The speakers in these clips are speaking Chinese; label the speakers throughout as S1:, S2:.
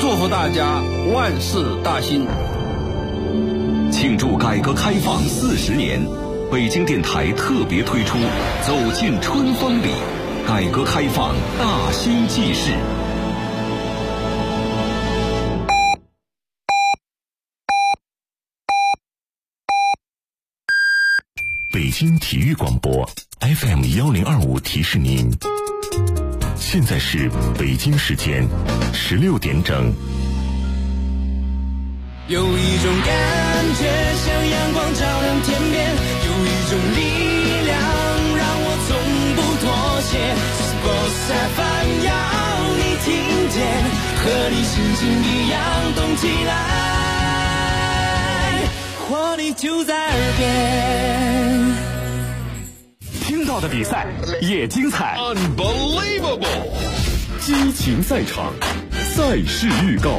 S1: 祝福大家万事大兴。
S2: 庆祝改革开放40年，北京电台特别推出《走进春风里》，改革开放大兴纪事。北京体育广播 FM1025提示您，现在是北京时间16点整。
S3: 有一种感觉像阳光照亮天边，有一种力量让我从不妥协。Sports FM 要你听见，和你心情一样动起来，活力就在耳边。
S4: 听到的比赛也精彩
S5: Unbelievable，
S4: 激情赛场，赛事预告。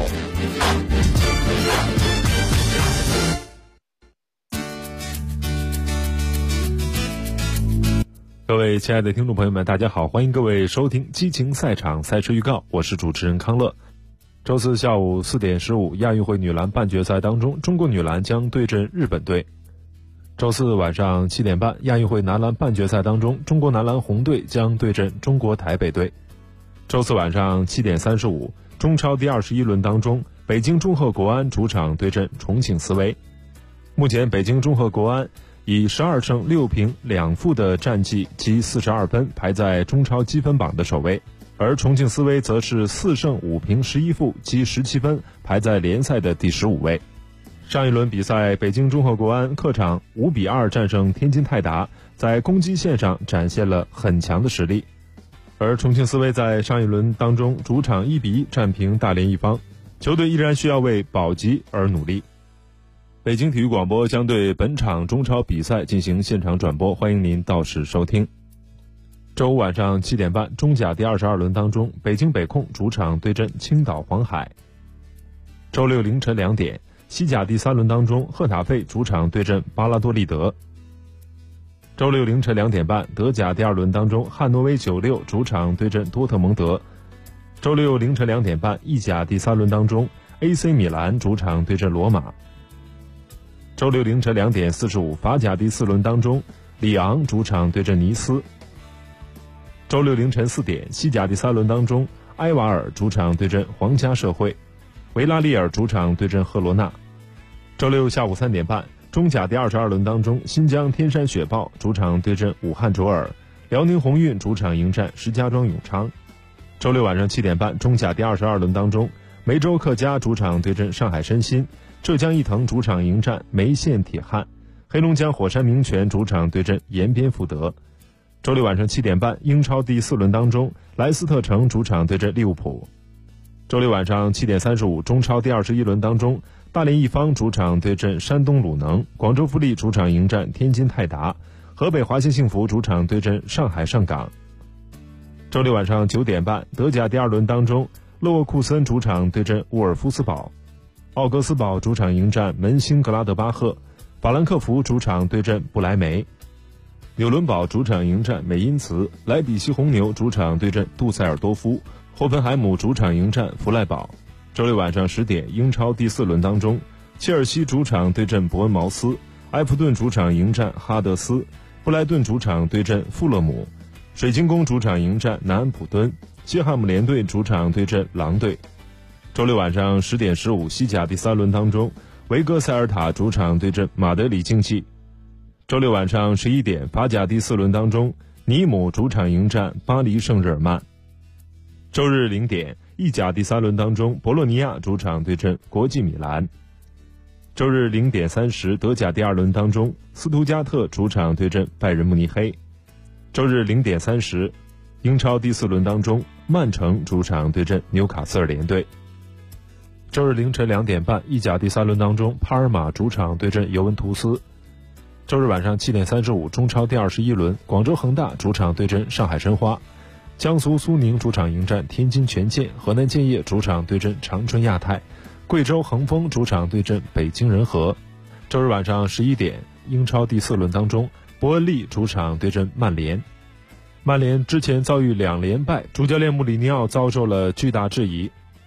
S6: 各位亲爱的听众朋友们，大家好，欢迎各位收听激情赛场赛事预告，我是主持人康乐。周四下午4点15，亚运会女篮半决赛当中，中国女篮将对阵日本队。周四晚上7点半，亚运会男篮半决赛当中，中国男篮红队将对阵中国台北队。周四晚上7点35，中超第21轮当中，北京中赫国安主场对阵重庆斯威。目前北京中赫国安以12胜6平2负的战绩积42分，排在中超积分榜的首位，而重庆斯威则是4胜5平11负积17分，排在联赛的第15位。上一轮比赛，北京中赫国安客场5比2战胜天津泰达，在攻击线上展现了很强的实力，而重庆斯威在上一轮当中主场1比1战平大连一方，球队依然需要为保级而努力。北京体育广播将对本场中超比赛进行现场转播，欢迎您到时收听。周五晚上7点半，中甲第22轮当中，北京北控主场对阵青岛黄海。周六凌晨2点，西甲第3轮当中，赫塔费主场对阵巴拉多利德。周六凌晨2点半，德甲第2轮当中，汉诺威96主场对阵多特蒙德。周六凌晨2点半，意甲第3轮当中， AC 米兰主场对阵罗马。周六凌晨2点45，法甲第4轮当中，里昂主场对阵尼斯。周六凌晨4点，西甲第3轮当中，埃瓦尔主场对阵皇家社会，维拉利尔主场对阵赫罗纳。周六下午3点半，中甲第22轮当中，新疆天山雪豹主场对阵武汉卓尔，辽宁宏运主场迎战石家庄永昌。周六晚上7点半，中甲第22轮当中，梅州客家主场对阵上海申鑫，浙江毅腾主场迎战梅县铁汉，黑龙江火山名泉主场对阵延边富德。周六晚上7点半，英超第4轮当中，莱斯特城主场对阵利物浦。周六晚上7点35，中超第21轮当中，大连一方主场对阵山东鲁能，广州富力主场迎战天津泰达，河北华夏幸福主场对阵上海上港。周六晚上9点半，德甲第2轮当中，勒沃库森主场对阵沃尔夫斯堡，奥格斯堡主场迎战门兴格拉德巴赫，法兰克福主场对阵不莱梅，纽伦堡主场迎战美因茨，莱比锡红牛主场对阵杜塞尔多夫，霍芬海姆主场迎战弗赖堡。周六晚上10点，英超第4轮当中，切尔西主场对阵伯恩茅斯，埃弗顿主场迎战哈德斯，布莱顿主场对阵富勒姆，水晶宫主场迎战南安普敦，西汉姆联队主场对阵狼队。周六晚上10点15，西甲第3轮当中，维戈塞尔塔主场对阵马德里竞技。周六晚上11点，法甲第4轮当中，尼姆主场迎战巴黎圣日耳曼。周日0点，意甲第3轮当中，博洛尼亚主场对阵国际米兰。周日0点30，德甲第2轮当中，斯图加特主场对阵拜仁慕尼黑。周日0点30，英超第4轮当中，曼城主场对阵纽卡斯尔联队。周日凌晨2点半，意甲第3轮当中，帕尔马主场对阵尤文图斯。周日晚上7点35，中超第21轮，广州恒大主场对阵上海申花，江苏苏宁主场迎战天津权健，河南建业主场对阵长春亚泰，贵州恒丰主场对阵北京人和。周日晚上11点，英超第4轮当中，伯恩利主场对阵曼联。曼联之前遭遇2连败，主教练穆里尼奥遭受了巨大质疑。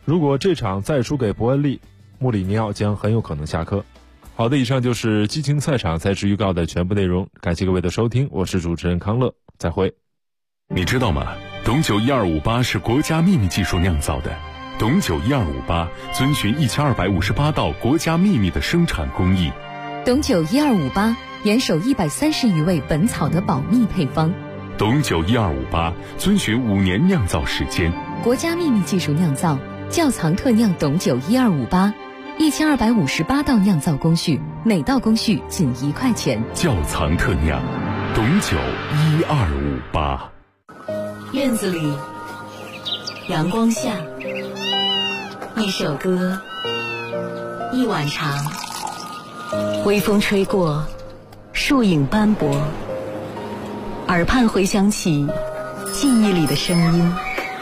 S6: 如果这场再输给伯恩利，穆里尼奥将很有可能下课。好的，以上就是激情赛场赛事预告的全部内容，感谢各位的收听，我是主持人康乐，再会。
S4: 你知道吗？董酒1258是国家秘密技术酿造的，董酒1258遵循1258道国家秘密的生产工艺。
S5: 董酒1258严守130余味本草的保密配方。
S4: 董酒1258遵循5年酿造时间，
S5: 国家秘密技术酿造，窖藏特酿董酒1258，1258道酿造工序，每道工序仅1块钱。
S4: 窖藏特酿，董酒1258。
S5: 院子里，阳光下，一首歌，一碗茶，微风吹过，树影斑驳，耳畔回响起记忆里的声音。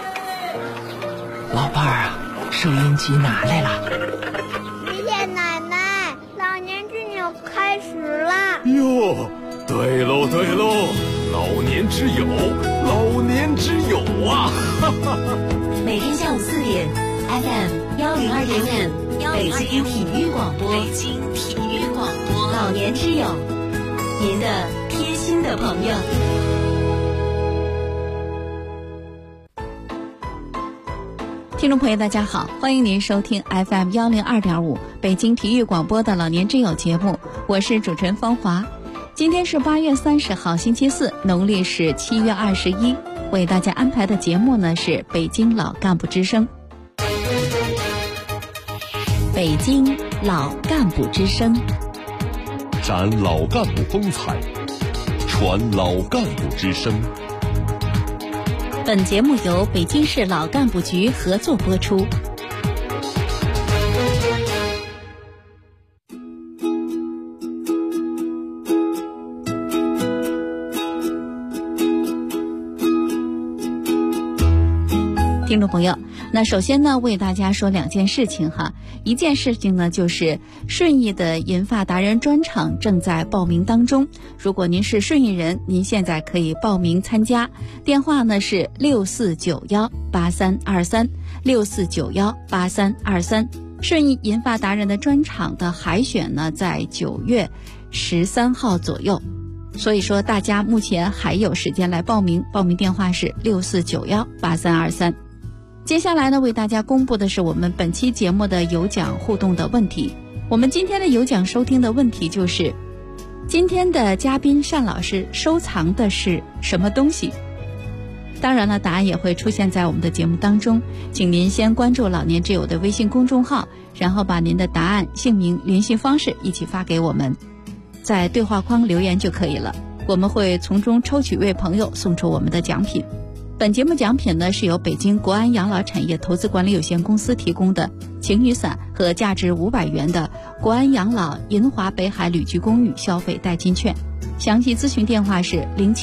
S7: 老伴儿啊，收音机拿来了。
S8: 爷爷奶奶，老年之友开始啦！
S4: 哟，对喽对喽，老年之友，老年之友啊！
S5: 每天下午4点 FM102.5北京体育广播，老年之友，您的贴心的朋友。听众朋友大家好，欢迎您收听 FM102.5北京体育广播的老年之友节目，我是主持人芳华。今天是8月30号星期四，农历是7月21，为大家安排的节目呢是北京老干部之声。北京老干部之声，
S2: 展老干部风采，传老干部之声。
S5: 本节目由北京市老干部局合作播出。听众朋友，那首先呢，为大家说2件事情哈。一件事情呢，就是顺义的银发达人专场正在报名当中。如果您是顺义人，您现在可以报名参加。电话呢是64918323，64918323。顺义银发达人的专场的海选呢，在9月13号左右。所以说，大家目前还有时间来报名，报名电话是64918323。接下来呢，为大家公布的是我们本期节目的有奖互动的问题。我们今天的有奖收听的问题就是：今天的嘉宾单老师收藏的是什么东西？当然了，答案也会出现在我们的节目当中，请您先关注老年之友的微信公众号，然后把您的答案、姓名、联系方式一起发给我们，在对话框留言就可以了。我们会从中抽取一位朋友送出我们的奖品。本节目奖品呢，是由北京国安养老产业投资管理有限公司提供的晴雨伞和价值500元的国安养老银华北海旅居公寓消费代金券。详细咨询电话是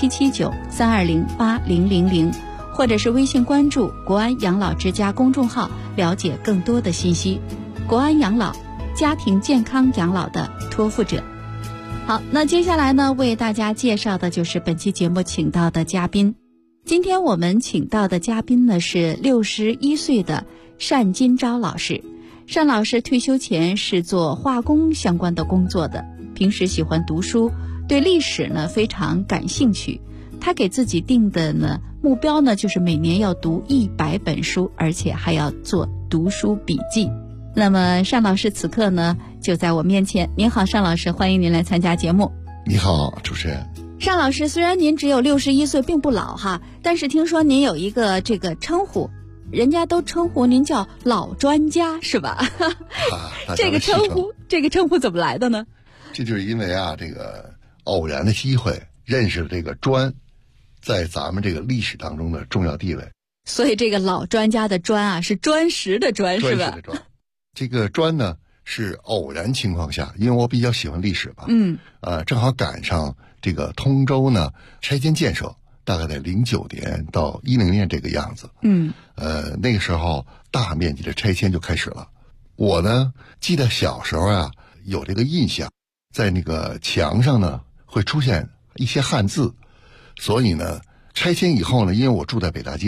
S5: 0779-320-8000，或者是微信关注国安养老之家公众号了解更多的信息。国安养老，家庭健康养老的托付者。好，那接下来呢，为大家介绍的就是本期节目请到的嘉宾。今天我们请到的嘉宾呢是61岁的单金钊老师。单老师退休前是做化工相关的工作的，平时喜欢读书，对历史呢非常感兴趣。他给自己定的呢目标呢就是每年要读100本书，而且还要做读书笔记。那么单老师此刻呢就在我面前。您好，单老师，欢迎您来参加节目。
S9: 你好，主持人。
S5: 单老师，虽然您只有61岁，并不老哈，但是听说您有一个这个称呼，人家都称呼您叫老专家，是吧？这个称呼怎么来的呢？
S9: 这就是因为啊，这个偶然的机会认识了这个专，在咱们这个历史当中的重要地位。
S5: 所以这个老专家的专啊，是砖石的砖，是吧？
S9: 砖石的砖。这个专呢，是偶然情况下，因为我比较喜欢历史吧，正好赶上这个通州呢拆迁建设，大概在09年到10年这个样子，那个时候大面积的拆迁就开始了。我呢记得小时候啊有这个印象，在那个墙上呢会出现一些汉字，所以呢拆迁以后呢，因为我住在北大街嘛，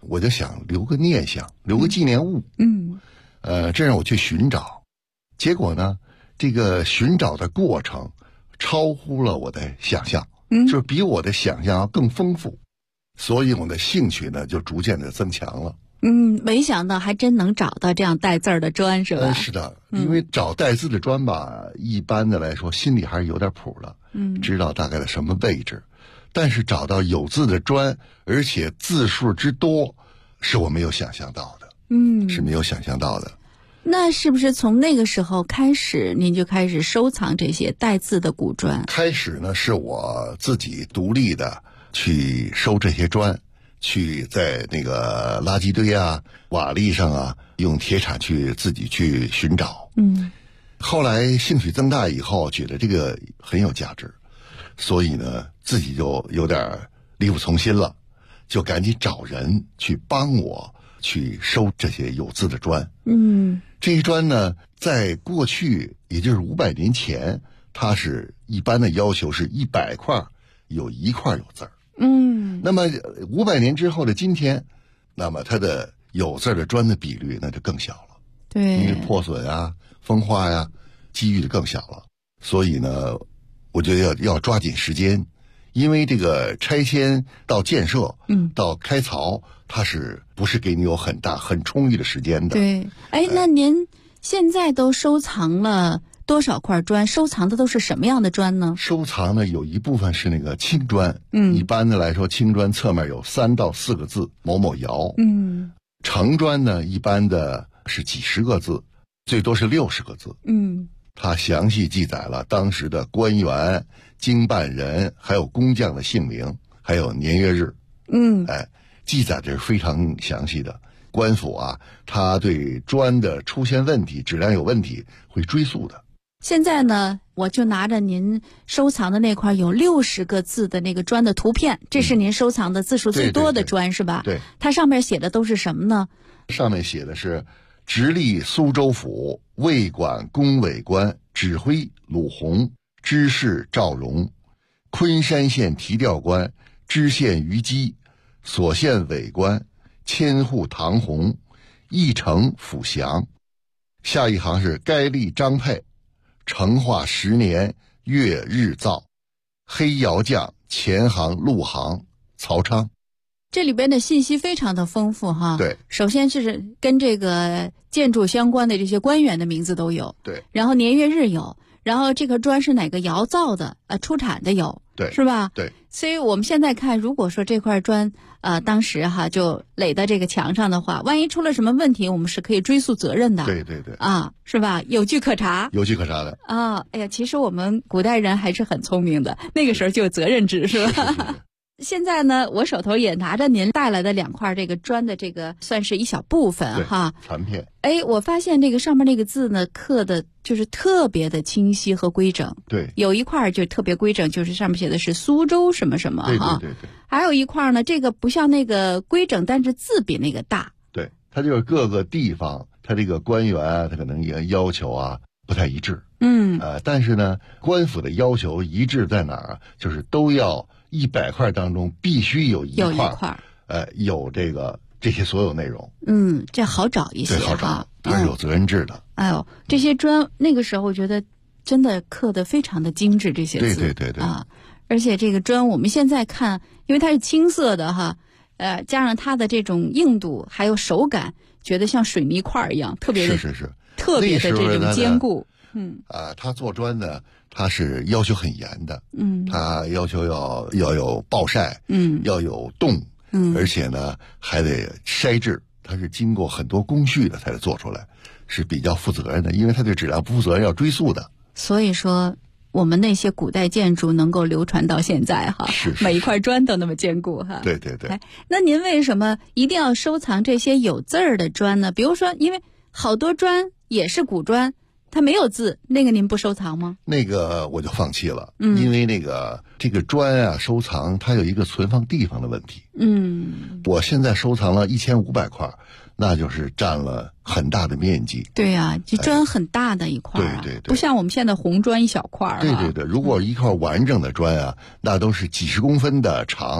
S9: 我就想留个念想，留个纪念物。这让我去寻找，结果呢，这个寻找的过程超乎了我的想象，就是比我的想象要更丰富，所以我的兴趣呢就逐渐的增强了。
S5: 没想到还真能找到这样带字儿的砖，是吧？
S9: 是的，因为找带字的砖吧，一般的来说心里还是有点谱的，知道大概的什么位置。但是找到有字的砖，而且字数之多，是我没有想象到的。是没有想象到的。
S5: 那是不是从那个时候开始，您就开始收藏这些带字的古砖？
S9: 开始呢，是我自己独立的去收这些砖，去在那个垃圾堆啊、瓦砾上啊，用铁铲去自己去寻找。后来兴趣增大以后，觉得这个很有价值，所以呢，自己就有点力不从心了，就赶紧找人去帮我去收这些有字的砖。这些砖呢，在过去也就是500年前，它是一般的要求是100块有1块有字儿。那么500年之后的今天，那么它的有字的砖的比率那就更小了。
S5: 对，
S9: 因为破损啊、风化呀、机遇就更小了。所以呢，我觉得要抓紧时间，因为这个拆迁到建设，到开槽，它是不是给你有很充裕的时间的？
S5: 对，那您现在都收藏了多少块砖？收藏的都是什么样的砖呢？
S9: 收藏呢，有一部分是那个青砖，一般的来说，青砖侧面有3到4个字某某窑，城砖呢，一般的是几十个字，最多是60个字，它详细记载了当时的官员、经办人，还有工匠的姓名，还有年月日，记载的是非常详细的。官府啊，他对砖的出现问题、质量有问题会追溯的。
S5: 现在呢，我就拿着您收藏的那块有60个字的那个砖的图片，这是您收藏的字数最多的砖，是吧？
S9: 对。
S5: 它上面写的都是什么呢？
S9: 上面写的是直隶苏州府卫管工委官指挥鲁宏，知事赵荣，昆山县提调官知县于基，所县委官千户唐红，义城府祥。下一行是该立张佩，成化10年月日造，黑窑匠前行陆行曹昌。
S5: 这里边的信息非常的丰富哈。
S9: 对，
S5: 首先是跟这个建筑相关的这些官员的名字都有。
S9: 对，
S5: 然后年月日有，然后这个砖是哪个窑造的，出产的有。
S9: 对，
S5: 是吧？
S9: 对。
S5: 所以我们现在看，如果说这块砖当时就垒在这个墙上的话，万一出了什么问题，我们是可以追溯责任的。
S9: 对
S5: 是吧？有据可查。
S9: 有据可查的
S5: 哎呀，其实我们古代人还是很聪明的，那个时候就有责任制，是吧？
S9: 是
S5: 现在呢，我手头也拿着您带来的2块这个砖的这个，算是一小部分哈，
S9: 残片。
S5: 我发现这个上面那个字呢，刻的就是特别的清晰和规整。
S9: 对，
S5: 有一块就特别规整，就是上面写的是苏州什么什么哈。
S9: 对。
S5: 还有一块呢，这个不像那个规整，但是字比那个大。
S9: 对，它就是各个地方，它这个官员啊，他可能也要求啊不太一致。但是呢，官府的要求一致在哪儿？就是都要100块当中必须有一块，有这些所有内容。
S5: 这好找一些，
S9: 对，好找，它是有责任制的。
S5: 这些砖那个时候我觉得真的刻得非常的精致，这些字。
S9: 对
S5: 而且这个砖我们现在看，因为它是青色的哈，加上它的这种硬度还有手感，觉得像水泥块一样，特别的
S9: 是
S5: 特别的这种坚固。
S9: 他做砖呢，他是要求很严的。他要求要有暴晒，要有冻，而且呢还得筛制，它是经过很多工序的才能做出来，是比较负责任的，因为它对质量不负责任要追溯的。
S5: 所以说我们那些古代建筑能够流传到现在哈，每一块砖都那么坚固哈。
S9: 对。
S5: 那您为什么一定要收藏这些有字儿的砖呢？比如说，因为好多砖也是古砖，它没有字，那个您不收藏吗？
S9: 那个我就放弃了，因为这个砖啊，收藏它有一个存放地方的问题。我现在收藏了1500块，那就是占了很大的面积。
S5: 对呀，这砖很大的一块
S9: 对，
S5: 不像我们现在红砖一小块。
S9: 对，如果一块完整的砖啊，那都是几十公分的长，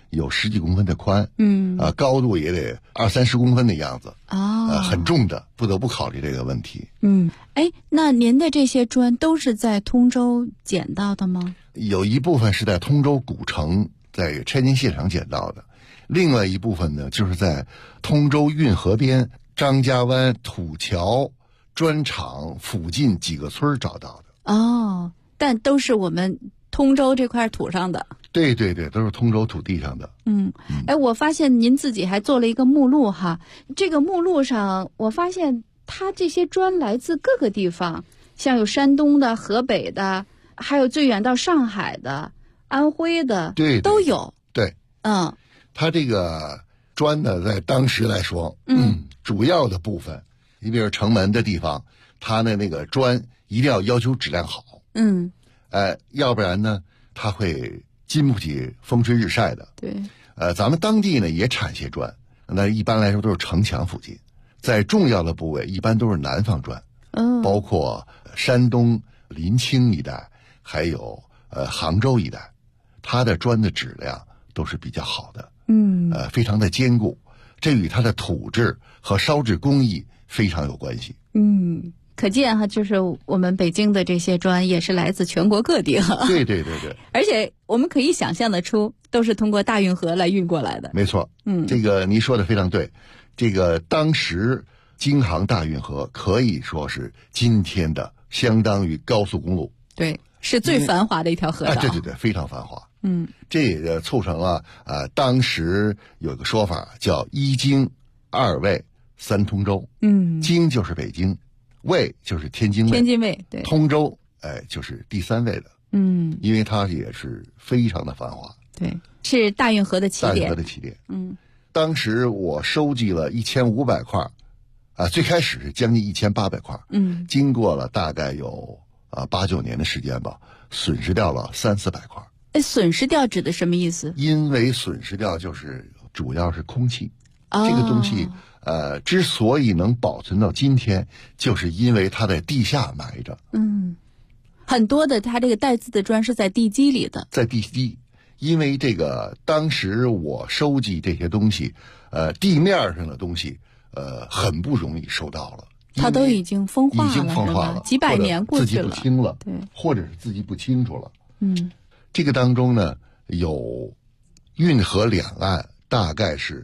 S9: 有10几公分的宽，高度也得20-30公分的样子，很重的，不得不考虑这个问题。
S5: 那您的这些砖都是在通州捡到的吗？
S9: 有一部分是在通州古城在拆迁现场捡到的，另外一部分呢就是在通州运河边张家湾土桥砖厂附近几个村找到的。
S5: 但都是我们通州这块土上的。
S9: 对对对，都是通州土地上的。
S5: 我发现您自己还做了一个目录哈，这个目录上我发现它这些砖来自各个地方，像有山东的、河北的，还有最远到上海的、安徽的，
S9: 对，
S5: 都有。
S9: 对，它这个砖呢，在当时来说，主要的部分，你比如城门的地方，它的那个砖一定要求质量好，要不然呢，它会经不起风吹日晒的。
S5: 对，
S9: 咱们当地呢也产些砖，那一般来说都是城墙附近，在重要的部位一般都是南方砖，包括山东临清一带，还有杭州一带，它的砖的质量都是比较好的，非常的坚固，这与它的土质和烧制工艺非常有关系。
S5: 可见哈，就是我们北京的这些砖也是来自全国各地哈。
S9: 对对对对，
S5: 而且我们可以想象得出，都是通过大运河来运过来的。
S9: 没错，这个您说的非常对。这个当时京杭大运河可以说是今天的相当于高速公路，
S5: 对，是最繁华的一条河道。
S9: 对对对，非常繁华。这也促成了当时有个说法叫1京2卫3通州。京就是北京，卫就是天津卫，对，通州就是第3位的。因为它也是非常的繁华。对，
S5: 是大运河的起点。
S9: 大运河的起点。当时我收集了1500块，最开始是将近1800块。经过了大概有8、9年的时间吧，损失掉了300-400块。
S5: 损失掉指的什么意思？
S9: 因为损失掉就是主要是空气。这个东西之所以能保存到今天，就是因为它在地下埋着。
S5: 很多的它这个带字的砖是在地基里的。在地基，
S9: 因为这个当时我收集这些东西，地面上的东西，很不容易收到了。
S5: 它都已经风化了，
S9: 已经风化了，
S5: 几百年过去了，
S9: 自己不清了，
S5: 对，
S9: 或者是自己不清楚了。这个当中呢，有运河两岸大概是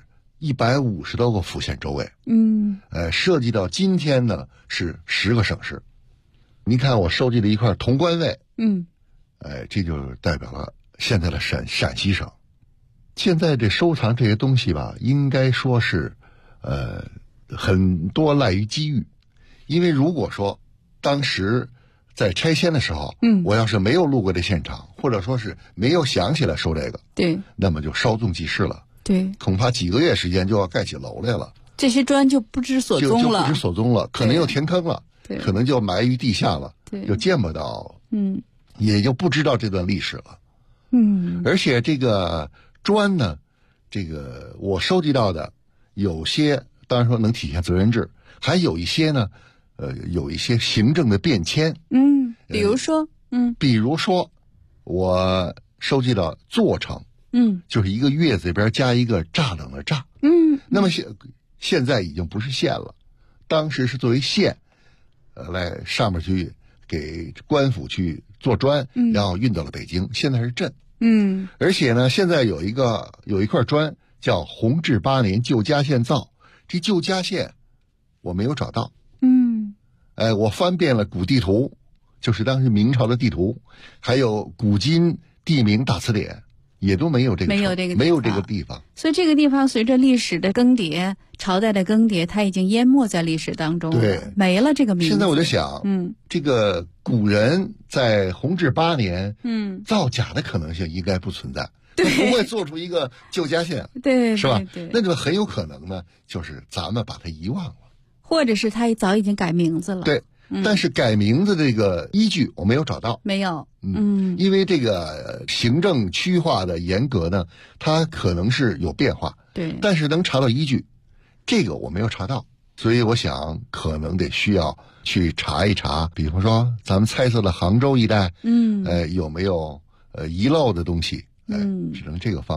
S9: 150多个府县州委，涉及到今天呢是10个省市。您看我收集了一块潼关卫，这就代表了现在的陕西省。现在这收藏这些东西吧，应该说是很多赖于机遇。因为如果说当时在拆迁的时候，我要是没有路过这现场，或者说是没有想起来收这个，对，那么就稍纵即逝了。对，恐怕几个月时间就要盖起楼来了，
S5: 这些砖就不知所踪了，
S9: 就不知所踪了，可能又填坑了，可能就埋于地下了，就见不到，也就不知道这段历史了。而且这个砖呢，这个我收集到的有些当然说能体现责任制，还有一些呢，有一些行政的变迁。
S5: 比如说，我收集到坐城，就是一个月字边加一个栅栏的栅。那么现在已经不是县了，当时是作为县，来上面去给官府去做砖，然后运到了北京，现在是镇。而且呢，现在有一块砖叫弘治8年旧嘉县造，这旧嘉县我没有找到。我翻遍了古地图，就是当时明朝的地图，还有古今地名大词典，也都没有这个地方。 所以这个地方随着历史的更迭，朝代的更迭，它已经淹没在历史当中了，对，没了这个名字。
S9: 现在我就想，这个古人在弘治8年，造假的可能性应该不存在，对，不会做出一个旧嘉县，
S5: 对，
S9: 是吧？
S5: 对，
S9: 那就很有可能呢，就是咱们把它遗忘了，
S5: 或者是他早已经改名字了。
S9: 对，但是改名字这个依据我没有找到，
S5: 没有。
S9: 因为这个行政区划的严格呢，它可能是有变化，对，但是能查到依据，这个我没有查到，所以我想可能得需要去查一查，比方说咱们猜测的杭州一带，有没有遗漏的东西，只能这个方法。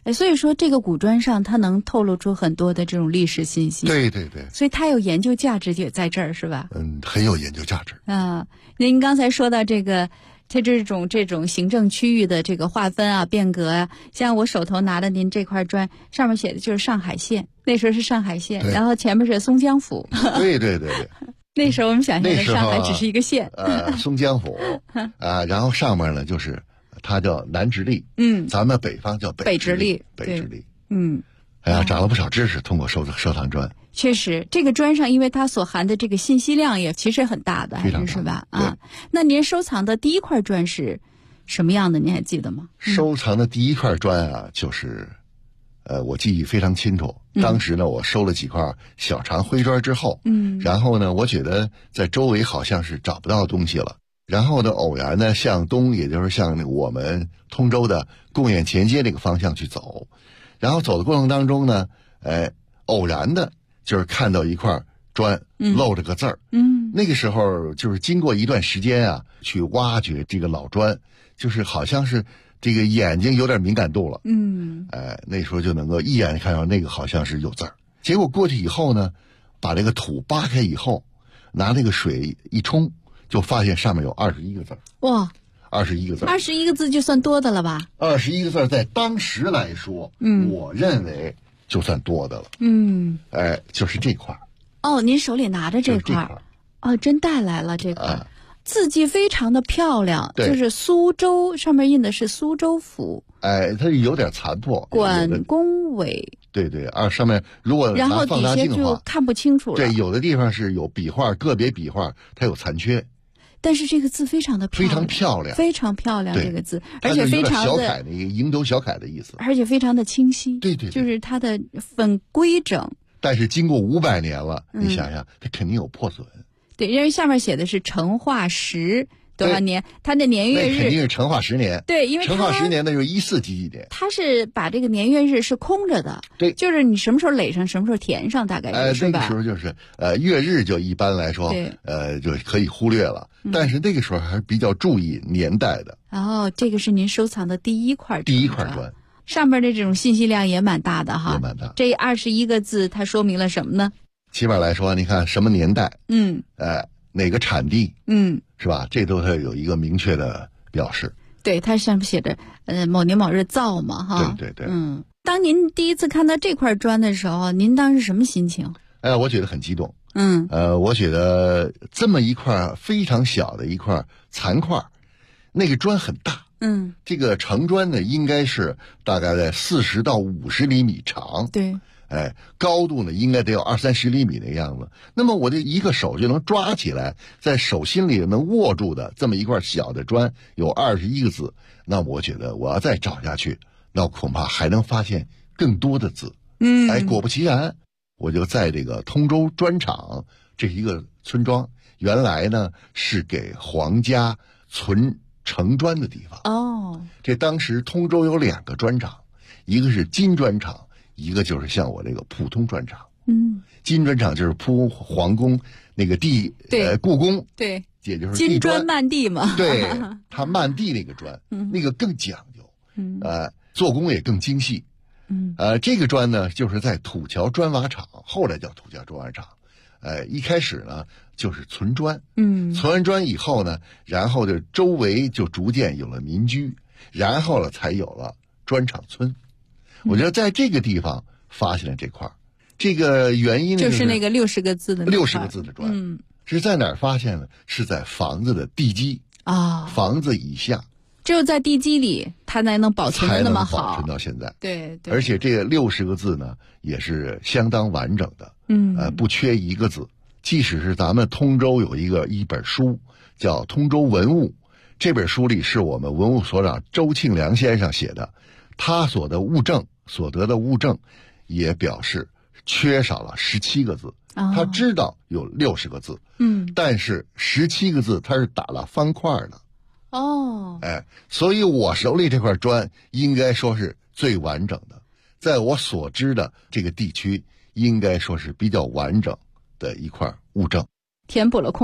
S5: 所以说这个古砖上它能透露出很多的这种历史信息。
S9: 对对对，
S5: 所以它有研究价值就在这儿，是吧？
S9: 很有研究价值。
S5: 您刚才说到这个。它这种行政区域的这个划分啊、变革啊，像我手头拿的您这块砖，上面写的就是上海县，那时候是上海县，然后前面是松江府。
S9: 对对对对。
S5: 那时候我们想象的上海只是一个县。
S9: 松江府然后上面呢就是它叫南直隶，咱们北方叫北直隶。北直隶。长了不少知识，通过收藏砖。
S5: 确实，这个砖上因为它所含的这个信息量也其实很大的，是吧？那您收藏的第一块砖是什么样的？您还记得吗？
S9: 收藏的第一块砖啊，就是我记忆非常清楚。当时呢，我收了几块小长灰砖之后，然后呢，我觉得在周围好像是找不到东西了。然后呢，偶然呢向东，也就是向我们通州的贡院前街这个方向去走。然后走的过程当中呢，偶然的就是看到一块砖露着个字儿。那个时候就是经过一段时间啊，去挖掘这个老砖，就是好像是这个眼睛有点敏感度了。那时候就能够一眼看到那个好像是有字儿。结果过去以后呢，把这个土扒开以后，拿那个水一冲，就发现上面有21个字。哇！21个字，21
S5: 个字就算多的了吧
S9: ？21个字在当时来说，我认为就算多的了。就是这块。
S5: 您手里拿着这块。真带来了这块。字迹非常的漂亮，就是苏州，上面印的是苏州府。
S9: 它有点残破。
S5: 管工委。
S9: 对对，上面如果拿放大镜的话，
S5: 然后底下就看不清楚了。
S9: 对，有的地方是有笔画，个别笔画它有残缺。
S5: 但是这个字非常的漂亮，
S9: 非常漂亮，
S5: 非常漂亮这个字，而且非常的
S9: 小楷的一个蝇头小楷的意思，
S5: 而且非常的清晰。
S9: 对对，
S5: 就是它的很规整。
S9: 但是经过500年了，你想想，它肯定有破损。
S5: 对，因为下面写的是成化10多少年，它的年月日
S9: 肯定是成化10年。
S5: 对，因为
S9: 成化10年那就是14几年。
S5: 它是把这个年月日是空着的，
S9: 对，
S5: 就是你什么时候垒上，什么时候填上，大概是吧？
S9: 那个时候就是月日就一般来说就可以忽略了，但是那个时候还是比较注意年代的。
S5: 这个是您收藏的第一块
S9: 砖，
S5: 上面的这种信息量也蛮大的哈，
S9: 也蛮大。
S5: 这21个字它说明了什么呢？
S9: 起码来说，你看什么年代，哪个产地，是吧？这都是有一个明确的表示。
S5: 对，它上面写着某年某日造嘛，哈。
S9: 对对对。
S5: 当您第一次看到这块砖的时候，您当时什么心情？
S9: 我觉得很激动。我觉得这么一块非常小的一块残块，那个砖很大。这个成砖呢，应该是大概在40到50厘米长。
S5: 对。
S9: 高度呢应该得有20-30厘米的样子。那么我这一个手就能抓起来，在手心里能握住的这么一块小的砖，有21个字。那我觉得我要再找下去，那恐怕还能发现更多的字。果不其然，我就在这个通州砖厂，这是一个村庄，原来呢是给皇家存成砖的地方。这当时通州有2个砖厂，一个是金砖厂，一个就是像我这个普通砖厂。金砖厂就是铺皇宫那个地，故宫，
S5: 对，
S9: 也就是
S5: 金砖漫地嘛。
S9: 对，它漫地那个砖，那个更讲究，做工也更精细。这个砖呢，就是在土桥砖瓦厂，后来叫土桥砖瓦厂。一开始呢就是存砖，存完砖以后呢，然后就周围就逐渐有了民居，然后了才有了砖厂村。我觉得在这个地方发现了这块，这个原因呢
S5: 就是那个60个字的
S9: 60个字的砖，是在哪儿发现呢？是在房子的地基房子以下，
S5: 只有在地基里，它才能保存的那么好，
S9: 才能保存到现在。
S5: 对，
S9: 而且这个60个字呢，也是相当完整的，不缺一个字。即使是咱们通州有一本书叫《通州文物》，这本书里是我们文物所长周庆良先生写的，他所得的物证也表示缺少了17个字。他知道有60个字，但是17个字他是打了方块的。所以我手里这块砖应该说是最完整的，在我所知的这个地区应该说是比较完整的一块物证，
S5: 填补了空白。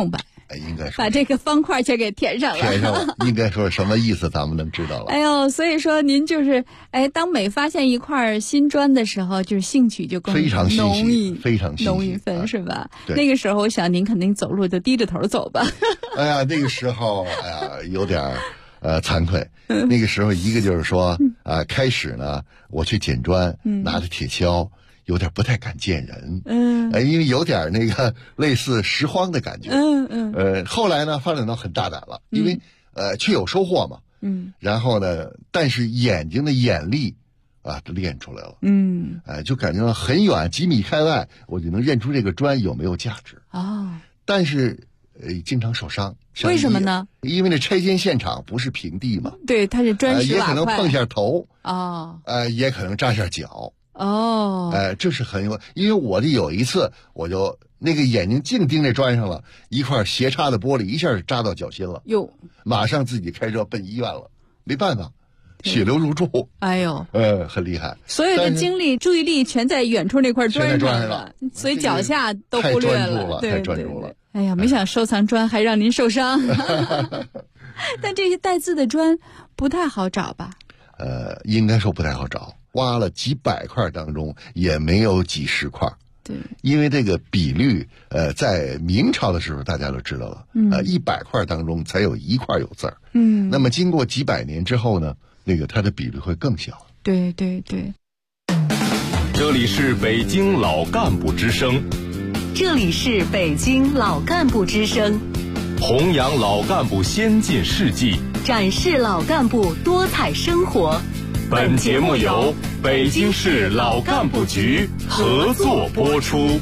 S9: 应该说
S5: 把这个方块全给填上了。
S9: 填上了，应该说什么意思咱们能知道了。
S5: 哎呦，所以说您就是当每发现一块新砖的时候，就是兴趣就更
S9: 非常
S5: 浓郁，
S9: 非常
S5: 浓郁分是吧？
S9: 对，
S5: 那个时候我想您肯定走路就低着头走吧。
S9: 哎呀，那个时候有点惭愧。那个时候一个就是说开始呢我去捡砖，拿着铁锹有点不太敢见人，因为有点那个类似拾荒的感觉，后来呢发展到很大胆了，因为却有收获嘛，然后呢，但是眼睛的眼力都练出来了，就感觉到很远几米开外，我就能认出这个砖有没有价值但是经常受伤。
S5: 为什么呢？
S9: 因为那拆迁现场不是平地嘛，
S5: 对，它是砖石瓦块，
S9: 也可能碰下头也可能扎下脚这是很有。因为我有一次我就那个眼睛净盯在砖上了，一块斜插的玻璃一下扎到脚心了，马上自己开车奔医院了，没办法，血流如注。哎呦，很厉害，
S5: 所有的精力注意力全在远处那块砖上了，所以脚下都忽略了，
S9: 太专注了。
S5: 哎呀，没想收藏砖还让您受伤。但这些带字的砖不太好找吧？
S9: 应该说不太好找，挖了几百块当中也没有几十块。
S5: 对，
S9: 因为这个比率在明朝的时候大家都知道了，100块当中才有1块有字儿。那么经过几百年之后呢，那个它的比率会更小。
S5: 对对对。
S2: 这里是北京老干部之声。
S10: 这里是北京老干部之声，
S2: 弘扬老干部先进事迹，
S10: 展示老干部多彩生活。
S2: 本节目由北京市老干部局合作播出。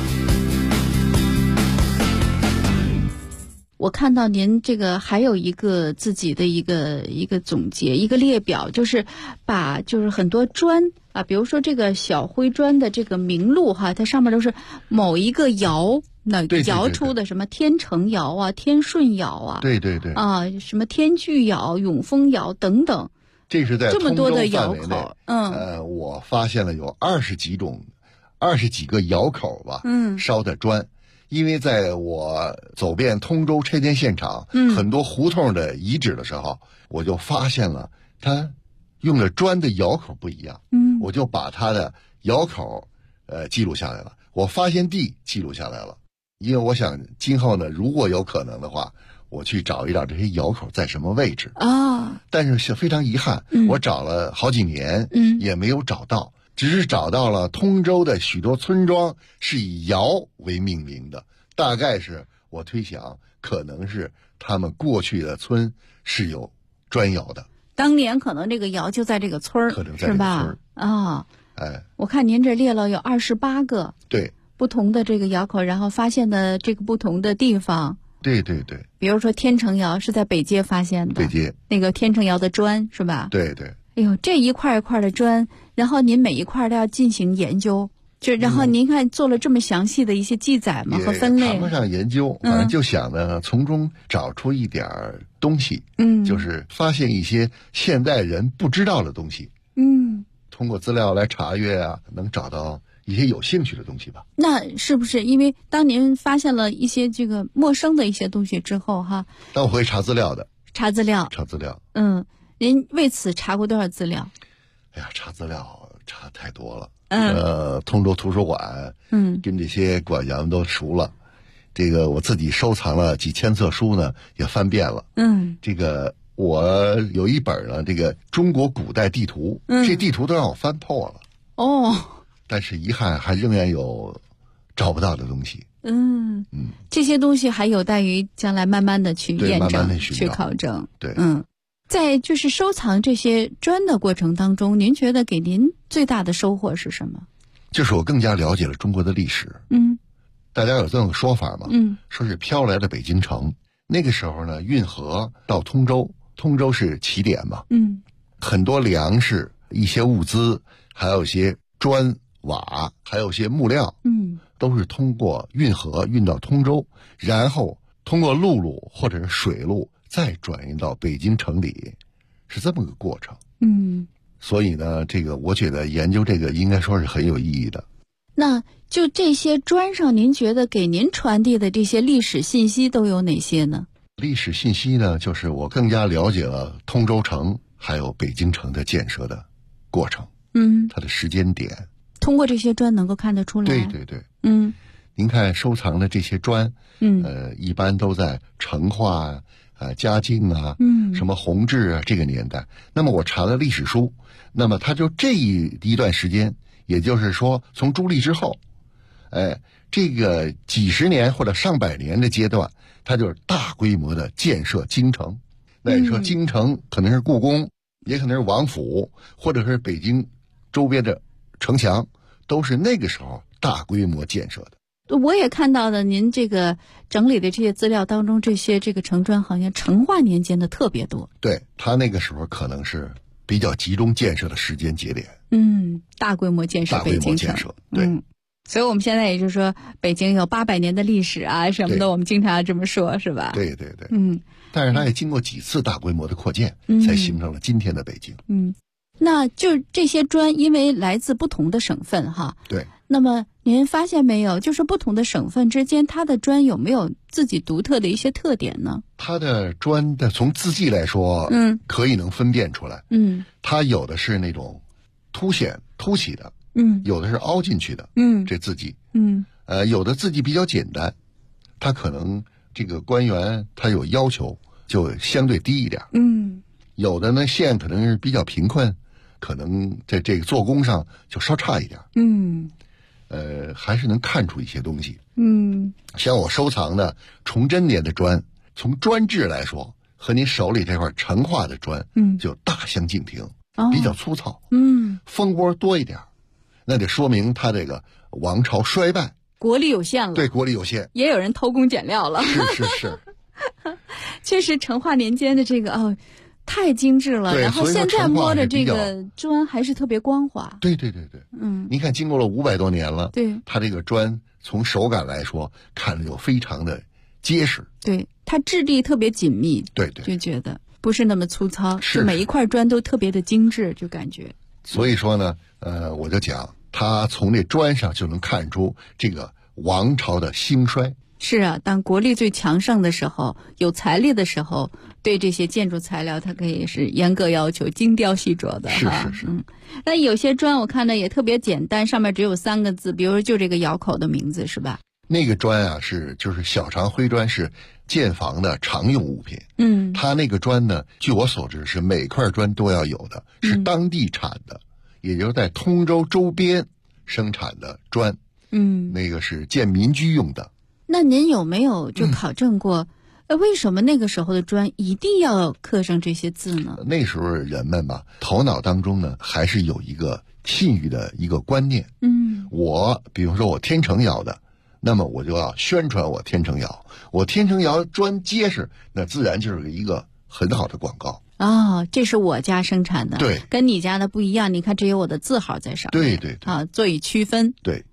S5: 我看到您这个还有一个自己的一个总结，一个列表，就是把就是很多砖比如说这个小灰砖的这个名录它上面都是某一个窑窑出的，什么天成窑天顺窑
S9: 对对对
S5: 什么天聚窑、永丰窑等等，
S9: 这是在
S5: 这么多的窑口。
S9: 我发现了有20几个窑口吧，烧的砖。因为在我走遍通州拆迁现场，很多胡同的遗址的时候，我就发现了它用的砖的窑口不一样，我就把它的窑口记录下来了，我发现地记录下来了，因为我想今后呢，如果有可能的话，我去找一找这些窑口在什么位置但是非常遗憾，我找了好几年，也没有找到。只是找到了通州的许多村庄是以窑为命名的，大概是我推想可能是他们过去的村是有砖窑的，
S5: 当年可能这个窑就在这个村
S9: 可能在这个村
S5: 我看您这列了有28个
S9: 对
S5: 不同的这个窑口，然后发现的这个不同的地方。
S9: 对对对，
S5: 比如说天成窑是在北街发现的，
S9: 北街
S5: 那个天成窑的砖是吧？
S9: 对对。
S5: 哎呦，这一块一块的砖，然后您每一块都要进行研究，然后您看做了这么详细的一些记载和分类。
S9: 谈不上研究，反正就想呢，从中找出一点东西，就是发现一些现代人不知道的东西，通过资料来查阅能找到一些有兴趣的东西吧。
S5: 那是不是因为当您发现了一些这个陌生的一些东西之后
S9: 那我会查资料的。
S5: 查资料。您为此查过多少资料？
S9: 哎呀，查资料查太多了。通州图书馆，跟这些馆员都熟了。这个我自己收藏了几千册书呢，也翻遍了。这个我有一本呢，这个中国古代地图，这地图都让我翻破了。但是遗憾还仍然有找不到的东西。
S5: 这些东西还有待于将来慢慢的去验证、去考证。
S9: 对，
S5: 在就是收藏这些砖的过程当中，您觉得给您最大的收获是什么？
S9: 就是我更加了解了中国的历史。大家有这种说法嘛？说是飘来的北京城。那个时候呢，运河到通州，通州是起点嘛。很多粮食、一些物资，还有一些砖瓦，还有一些木料，都是通过运河运到通州，然后通过陆路或者是水路再转运到北京城里，是这么个过程。所以呢，这个我觉得研究这个应该说是很有意义的。
S5: 那就这些砖上，您觉得给您传递的这些历史信息都有哪些呢？
S9: 历史信息呢，就是我更加了解了通州城还有北京城的建设的过程，它的时间点，
S5: 通过这些砖能够看得出来。
S9: 对对对，您看收藏的这些砖，一般都在成化嘉靖啊，什么弘治啊这个年代。那么我查了历史书，那么它就这一段时间，也就是说从朱棣之后，这个几十年或者上百年的阶段，它就是大规模的建设京城。那你说京城可能是故宫，也可能是王府，或者是北京周边的城墙，都是那个时候大规模建设的。
S5: 我也看到的，您这个整理的这些资料当中，这个城砖好像成化年间的特别多。
S9: 对，他那个时候可能是比较集中建设的时间节点。
S5: 大规模建设北京城。
S9: 对。
S5: 所以我们现在也就是说，北京有800年的历史啊什么的，我们经常这么说，是吧？
S9: 对对对。但是它也经过几次大规模的扩建，才形成了今天的北京。
S5: 那就这些砖，因为来自不同的省份哈。
S9: 对。
S5: 那么您发现没有，就是不同的省份之间，它的砖有没有自己独特的一些特点呢？
S9: 它的砖的从字迹来说，可以能分辨出来。它有的是那种凸起的，有的是凹进去的，这字迹，有的字迹比较简单，它可能这个官员他有要求，就相对低一点。有的呢县可能是比较贫困，可能在这个做工上就稍差一点。还是能看出一些东西。像我收藏的崇祯年的砖，从砖质来说，和您手里这块成化的砖，就大相径庭，比较粗糙，蜂窝多一点，那得说明它这个王朝衰败，
S5: 国力有限了。
S9: 对，国力有限，
S5: 也有人偷工减料了。
S9: 是。
S5: 确实，成化年间的这个太精致了，然后现在摸的这个砖还是特别光滑。
S9: 对。您看，经过了500多年了，
S5: 对，
S9: 它这个砖从手感来说，看着就非常的结实。
S5: 对，它质地特别紧密。
S9: 对，
S5: 就觉得不是那么粗糙，是每一块砖都特别的精致，就感觉。
S9: 所以说呢，我就讲，它从那砖上就能看出这个王朝的兴衰。
S5: 是啊，当国力最强盛的时候，有财力的时候，对这些建筑材料它可以是严格要求，精雕细琢的。
S9: 是。
S5: 但有些砖我看的也特别简单，上面只有3个字，比如就这个窑口的名字，是吧？
S9: 那个砖啊，就是小长灰砖，是建房的常用物品。它那个砖呢，据我所知是每块砖都要有的，是当地产的，也就是在通州周边生产的砖。那个是建民居用的。
S5: 那您有没有就考证过，为什么那个时候的砖一定要刻上这些字呢？
S9: 那时候人们吧，头脑当中呢，还是有一个信誉的一个观念。我比如说我天成窑的，那么我就要宣传我天成窑，我天成窑砖结实，那自然就是一个很好的广告。
S5: 这是我家生产的，
S9: 对，
S5: 跟你家的不一样。你看，这有我的字号在上面，
S9: 对，
S5: 做以区分。
S9: 对。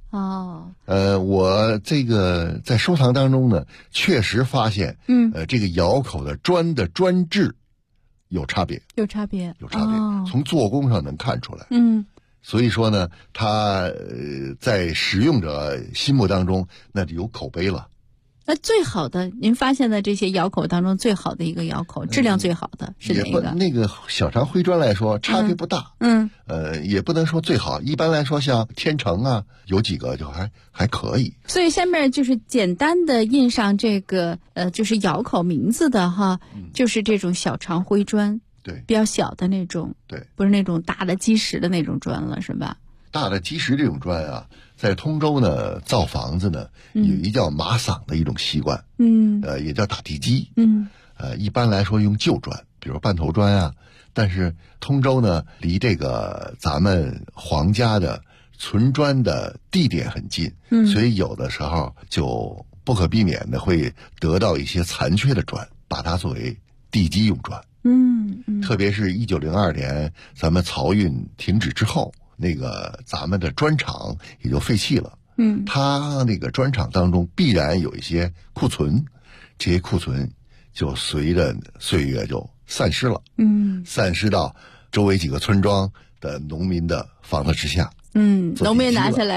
S5: 我
S9: 这个在收藏当中呢，确实发现，这个窑口的砖的砖质有差别，从做工上能看出来。所以说呢，它在使用者心目当中，那就有口碑了。
S5: 那最好的，您发现的这些窑口当中最好的一个窑口，质量最好的是哪个？
S9: 那个小长灰砖来说，差别不大。也不能说最好，一般来说像天成啊，有几个就还可以。
S5: 所以下面就是简单的印上这个就是窑口名字的哈，就是这种小长灰砖，
S9: 对，
S5: 比较小的那种，
S9: 对，
S5: 不是那种大的基石的那种砖了，是吧？
S9: 大的基石这种砖啊，在通州呢造房子呢，有一叫码嗓的一种习惯，也叫打地基，一般来说用旧砖，比如半头砖啊，但是通州呢离这个咱们皇家的存砖的地点很近，所以有的时候就不可避免的会得到一些残缺的砖，把它作为地基用砖。特别是1902年咱们漕运停止之后，那个咱们的砖厂也就废弃了。它那个砖厂当中必然有一些库存，这些库存就随着岁月就散失了。散失到周围几个村庄的农民的房子之下。
S5: 农民拿下来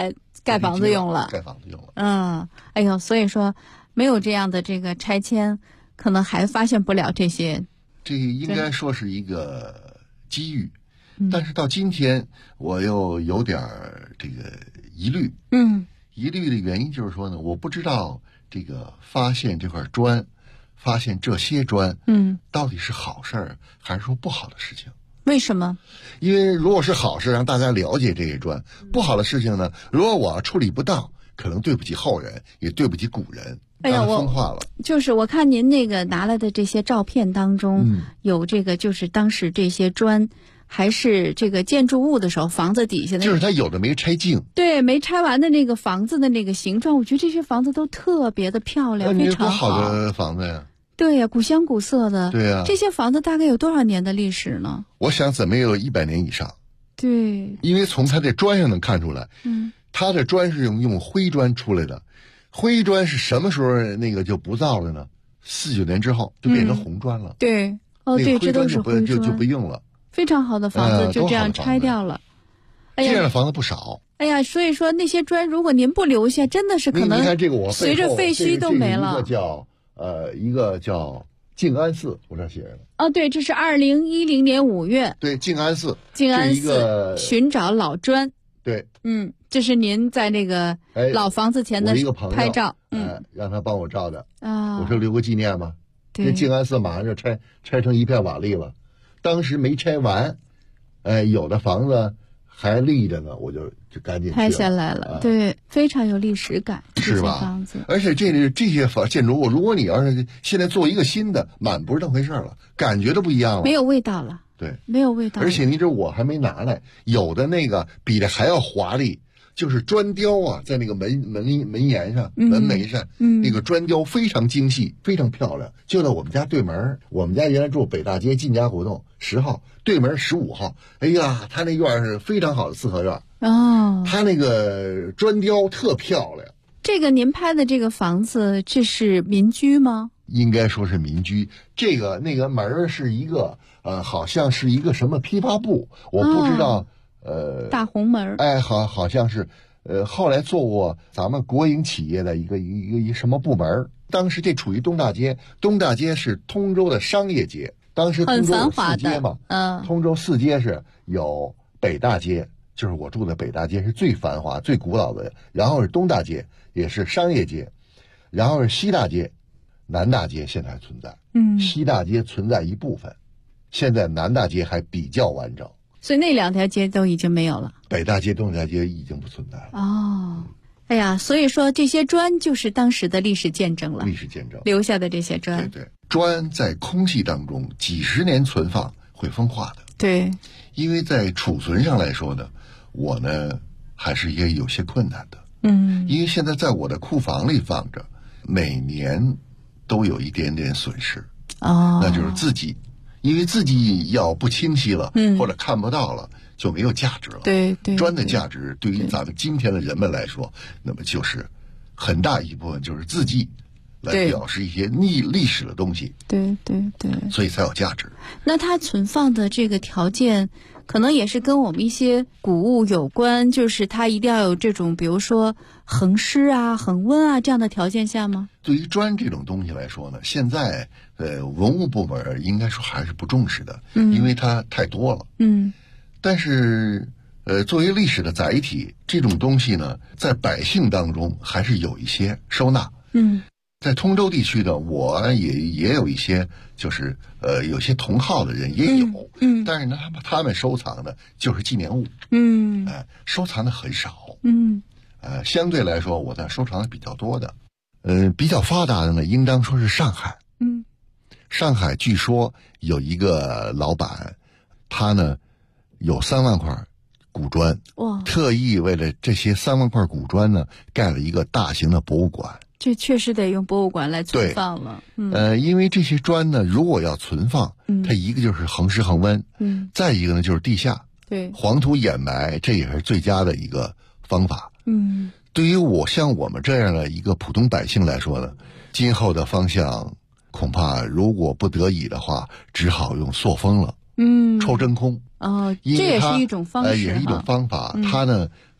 S5: 盖房子用了。
S9: 盖房子用了。
S5: 哎呦，所以说没有这样的这个拆迁，可能还发现不了这些。
S9: 这应该说是一个机遇，但是到今天我又有点这个疑虑。疑虑的原因就是说呢，我不知道这个发现这块砖，发现这些砖，到底是好事儿还是说不好的事情？
S5: 为什么？因
S9: 为如果是好事，让大家了解这些砖；不好的事情呢，如果我处理不当，可能对不起后人，也对不起古人。风化了。
S5: 就是我看您那个拿来的这些照片当中，有这个就是当时这些砖还是这个建筑物的时候，房子底下的，
S9: 就是它有的没拆净，
S5: 对，没拆完的那个房子的那个形状，我觉得这些房子都特别的漂亮，非常
S9: 好的房子呀。
S5: 对呀，古香古色的。
S9: 对呀，
S5: 这些房子大概有多少年的历史呢？
S9: 我想怎么也有100年以上。
S5: 对，
S9: 因为从它的砖上能看出来，它的砖是用灰砖出来的。灰砖是什么时候那个就不造了呢？49年之后就变成红砖了。
S5: 对，对，这都是灰砖，
S9: 就不用了。
S5: 非常好的房子就这样拆掉了。
S9: 这样的房子不少。
S5: 哎呀，所以说那些砖如果您不留下，真的是可能随着废墟都没了。
S9: 一个叫静安寺，我这写着。
S5: 对，这是2010年5月。
S9: 对，静安寺。
S5: 静安寺寻找老砖。
S9: 对，
S5: 这是您在那个老房子前的拍照。
S9: 让他帮我照的。我说留个纪念吧。对，静安寺马上就拆成一片瓦砾了，当时没拆完，有的房子还立着呢，我就赶紧
S5: 拍下来了。对，非常有历史感，
S9: 是吧？
S5: 房子，
S9: 而且这些建筑物，如果你要是现在做一个新的，满不是那回事了，感觉都不一样了，
S5: 没有味道了。
S9: 对，
S5: 没有味道。
S9: 而且你这我还没拿来，有的那个比这还要华丽，就是砖雕啊，在那个门檐上、门楣上，那个砖雕非常精细，非常漂亮。就在我们家对门，我们家原来住北大街晋家胡同10号，对门15号。哎呀，他那院是非常好的4合院。他那个砖雕特漂亮。
S5: 这个您拍的这个房子，这是民居吗？
S9: 应该说是民居。那个门是一个好像是一个什么批发部，我不知道。
S5: 大红门。
S9: 好像是后来做过咱们国营企业的一个什么部门。当时这处于东大街，东大街是通州的商业街，当时通州有4街嘛。通州4街是有北大街，就是我住的北大街是最繁华最古老的，然后是东大街也是商业街，然后是西大街，南大街现在还存在。西大街存在一部分，现在南大街还比较完整。
S5: 所以那2条街都已经没有了，
S9: 北大街、东大街已经不存在了。
S5: 哎呀，所以说这些砖就是当时的历史见证了，
S9: 历史见证
S5: 留下的这些砖。
S9: 对，砖在空气当中几十年存放会风化的。
S5: 对，
S9: 因为在储存上来说呢，我呢还是也有些困难的。因为现在在我的库房里放着，每年都有一点点损失。那就是自己。因为自己要不清晰了，或者看不到了，就没有价值了。
S5: 对，
S9: 砖的价值对于咱们今天的人们来说，那么就是很大一部分就是字迹来表示一些历史的东西。
S5: 对，
S9: 所以才有价值。
S5: 那它存放的这个条件，可能也是跟我们一些古物有关，就是它一定要有这种，比如说恒湿啊、恒温啊这样的条件下吗？
S9: 对于砖这种东西来说呢，现在文物部门应该说还是不重视的，因为它太多了。但是作为历史的载体，这种东西呢，在百姓当中还是有一些收纳。在通州地区呢，我也有一些，就是有些同好的人也有，但是呢，他们收藏的就是纪念物，收藏的很少，相对来说，我的收藏的比较多的，比较发达的呢，应当说是上海，上海据说有一个老板，他呢有3万块古砖，特意为了这些3万块古砖呢，盖了一个大型的博物馆。
S5: 这确实得用博物馆来存放了。
S9: 因为这些砖呢，如果要存放，它一个就是恒湿恒温，再一个呢就是地下，黄土掩埋，这也是最佳的一个方法。对于像我们这样的一个普通百姓来说呢，今后的方向恐怕如果不得已的话，只好用塑封了，抽真空。
S5: 这也是一种方式，
S9: 也是一种方法。它呢，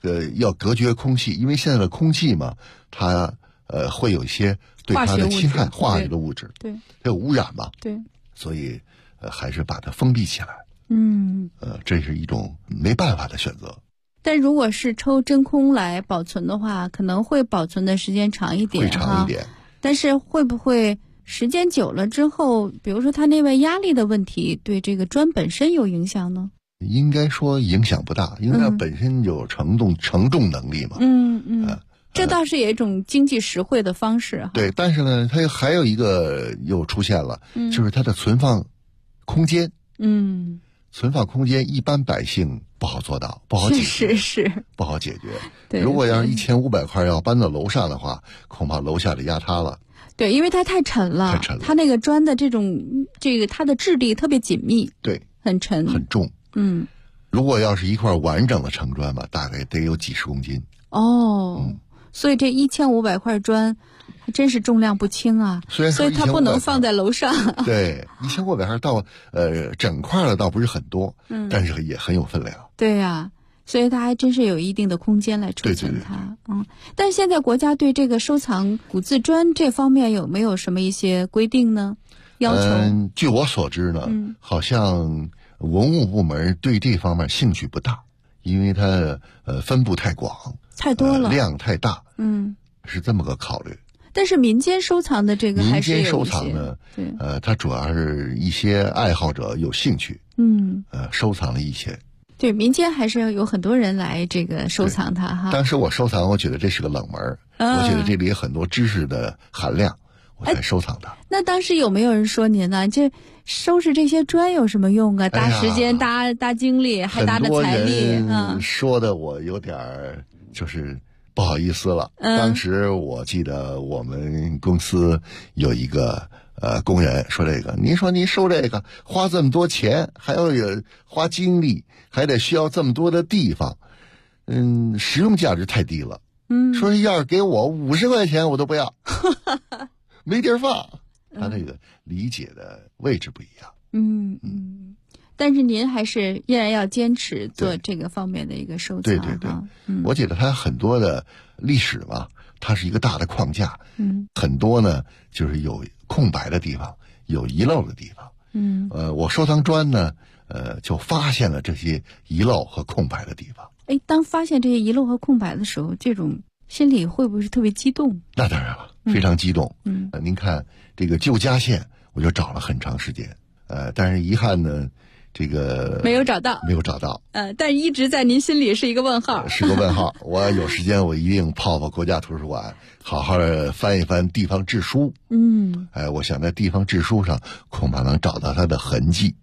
S9: 要隔绝空气，因为现在的空气嘛，它会有一些对它的侵害，化学的物质，
S5: 对，
S9: 它有污染嘛，
S5: 对，
S9: 所以还是把它封闭起来。这是一种没办法的选择。
S5: 但如果是抽真空来保存的话，可能会保存的时间长一点，
S9: 会长一点。
S5: 但是会不会时间久了之后，比如说它内外压力的问题，对这个砖本身有影响呢？
S9: 应该说影响不大，因为它本身有承重能力嘛。
S5: 这倒是也一种经济实惠的方式。
S9: 对，但是呢，它还有一个又出现了，就是它的存放空间。存放空间一般百姓不好做到，不好解决，
S5: 是
S9: 不好解决。
S5: 对，
S9: 如果要是1500块要搬到楼上的话，恐怕楼下得压塌了。
S5: 对，因为它太沉了，它那个砖的它的质地特别紧密，
S9: 对，
S5: 很沉，
S9: 很重。如果要是一块完整的成砖吧，大概得有几十公斤。
S5: 所以这1500块砖还真是重量不轻啊，
S9: 所以
S5: 它不能放在楼上。
S9: 对，1500块倒整块的倒不是很多，但是也很有分量。
S5: 对呀，所以它还真是有一定的空间来储存它。但是现在国家对这个收藏古字砖这方面有没有什么一些规定呢？要求？
S9: 据我所知呢，好像文物部门对这方面兴趣不大，因为它分布太广，
S5: 太多了，
S9: 量太大。是这么个考虑。
S5: 但是民间收藏的这个还是有一些，
S9: 民间收藏呢，它主要是一些爱好者有兴趣，收藏了一些。
S5: 对，民间还是有很多人来这个收藏它哈。
S9: 当时我收藏，我觉得这是个冷门，我觉得这里有很多知识的含量，我才收藏它。
S5: 那当时有没有人说您呢？这收拾这些砖有什么用啊？搭时间、搭精力，还搭着财力。
S9: 说的我有点就是不好意思了。当时我记得我们公司有一个工人说这个，您说您收这个花这么多钱，还要花精力，还得需要这么多的地方，实用价值太低了。说要是给我50块钱我都不要，没地儿放。他这个理解的位置不一样。
S5: 但是您还是依然要坚持做这个方面的一个收藏。
S9: 对，我觉得它很多的历史嘛，它是一个大的框架。很多呢就是有空白的地方，有遗漏的地方。我收藏砖呢，就发现了这些遗漏和空白的地方。
S5: 当发现这些遗漏和空白的时候，这种心里会不会是特别激动？
S9: 那当然了，非常激动。您看这个旧家县，我就找了很长时间，但是遗憾呢，这个
S5: 没有找到。但是一直在您心里是一个问号。
S9: 是个问号。我有时间我一定泡国家图书馆，好好的翻一翻地方志书。我想在地方志书上恐怕能找到它的痕迹。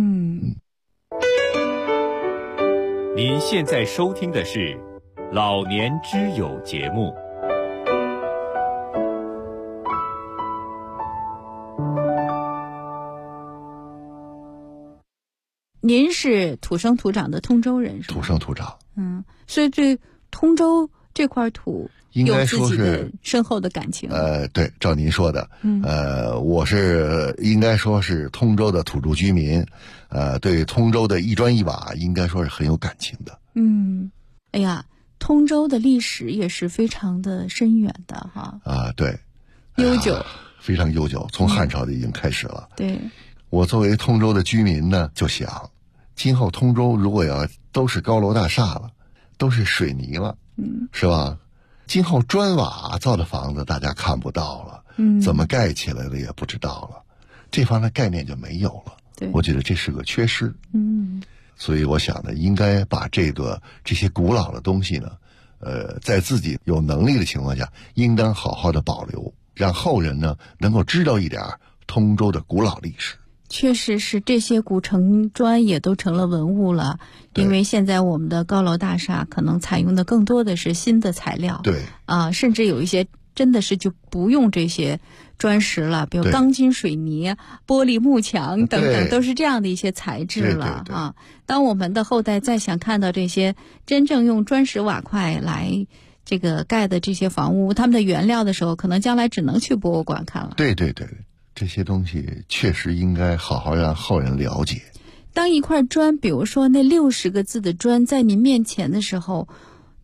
S11: 您现在收听的是老年之友节目。
S5: 您是土生土长的通州人是吧？
S9: 土生土长。
S5: 所以对通州这块土
S9: 有自己
S5: 的深厚的感情。
S9: 对，照您说的，我是应该说是通州的土著居民，对通州的一砖一瓦应该说是很有感情的。
S5: 哎呀，通州的历史也是非常的深远的哈。
S9: 对，
S5: 悠久，
S9: 非常悠久，从汉朝就已经开始了。
S5: 对，
S9: 我作为通州的居民呢，就想，今后通州如果要都是高楼大厦了，都是水泥了，是吧？今后砖瓦造的房子大家看不到了，怎么盖起来的也不知道了，这方面概念就没有了。
S5: 对，
S9: 我觉得这是个缺失。所以我想呢，应该把这些古老的东西呢，在自己有能力的情况下，应当好好的保留，让后人呢能够知道一点通州的古老历史。
S5: 确实是，这些古城砖也都成了文物了，因为现在我们的高楼大厦可能采用的更多的是新的材料。
S9: 对，
S5: 甚至有一些真的是就不用这些砖石了，比如钢筋水泥、玻璃幕墙等等，都是这样的一些材质了。
S9: 对。
S5: 当我们的后代再想看到这些真正用砖石瓦块来这个盖的这些房屋，他们的原料的时候，可能将来只能去博物馆看了。
S9: 对，这些东西确实应该好好让后人了解。
S5: 当一块砖，比如说那60个字的砖在您面前的时候，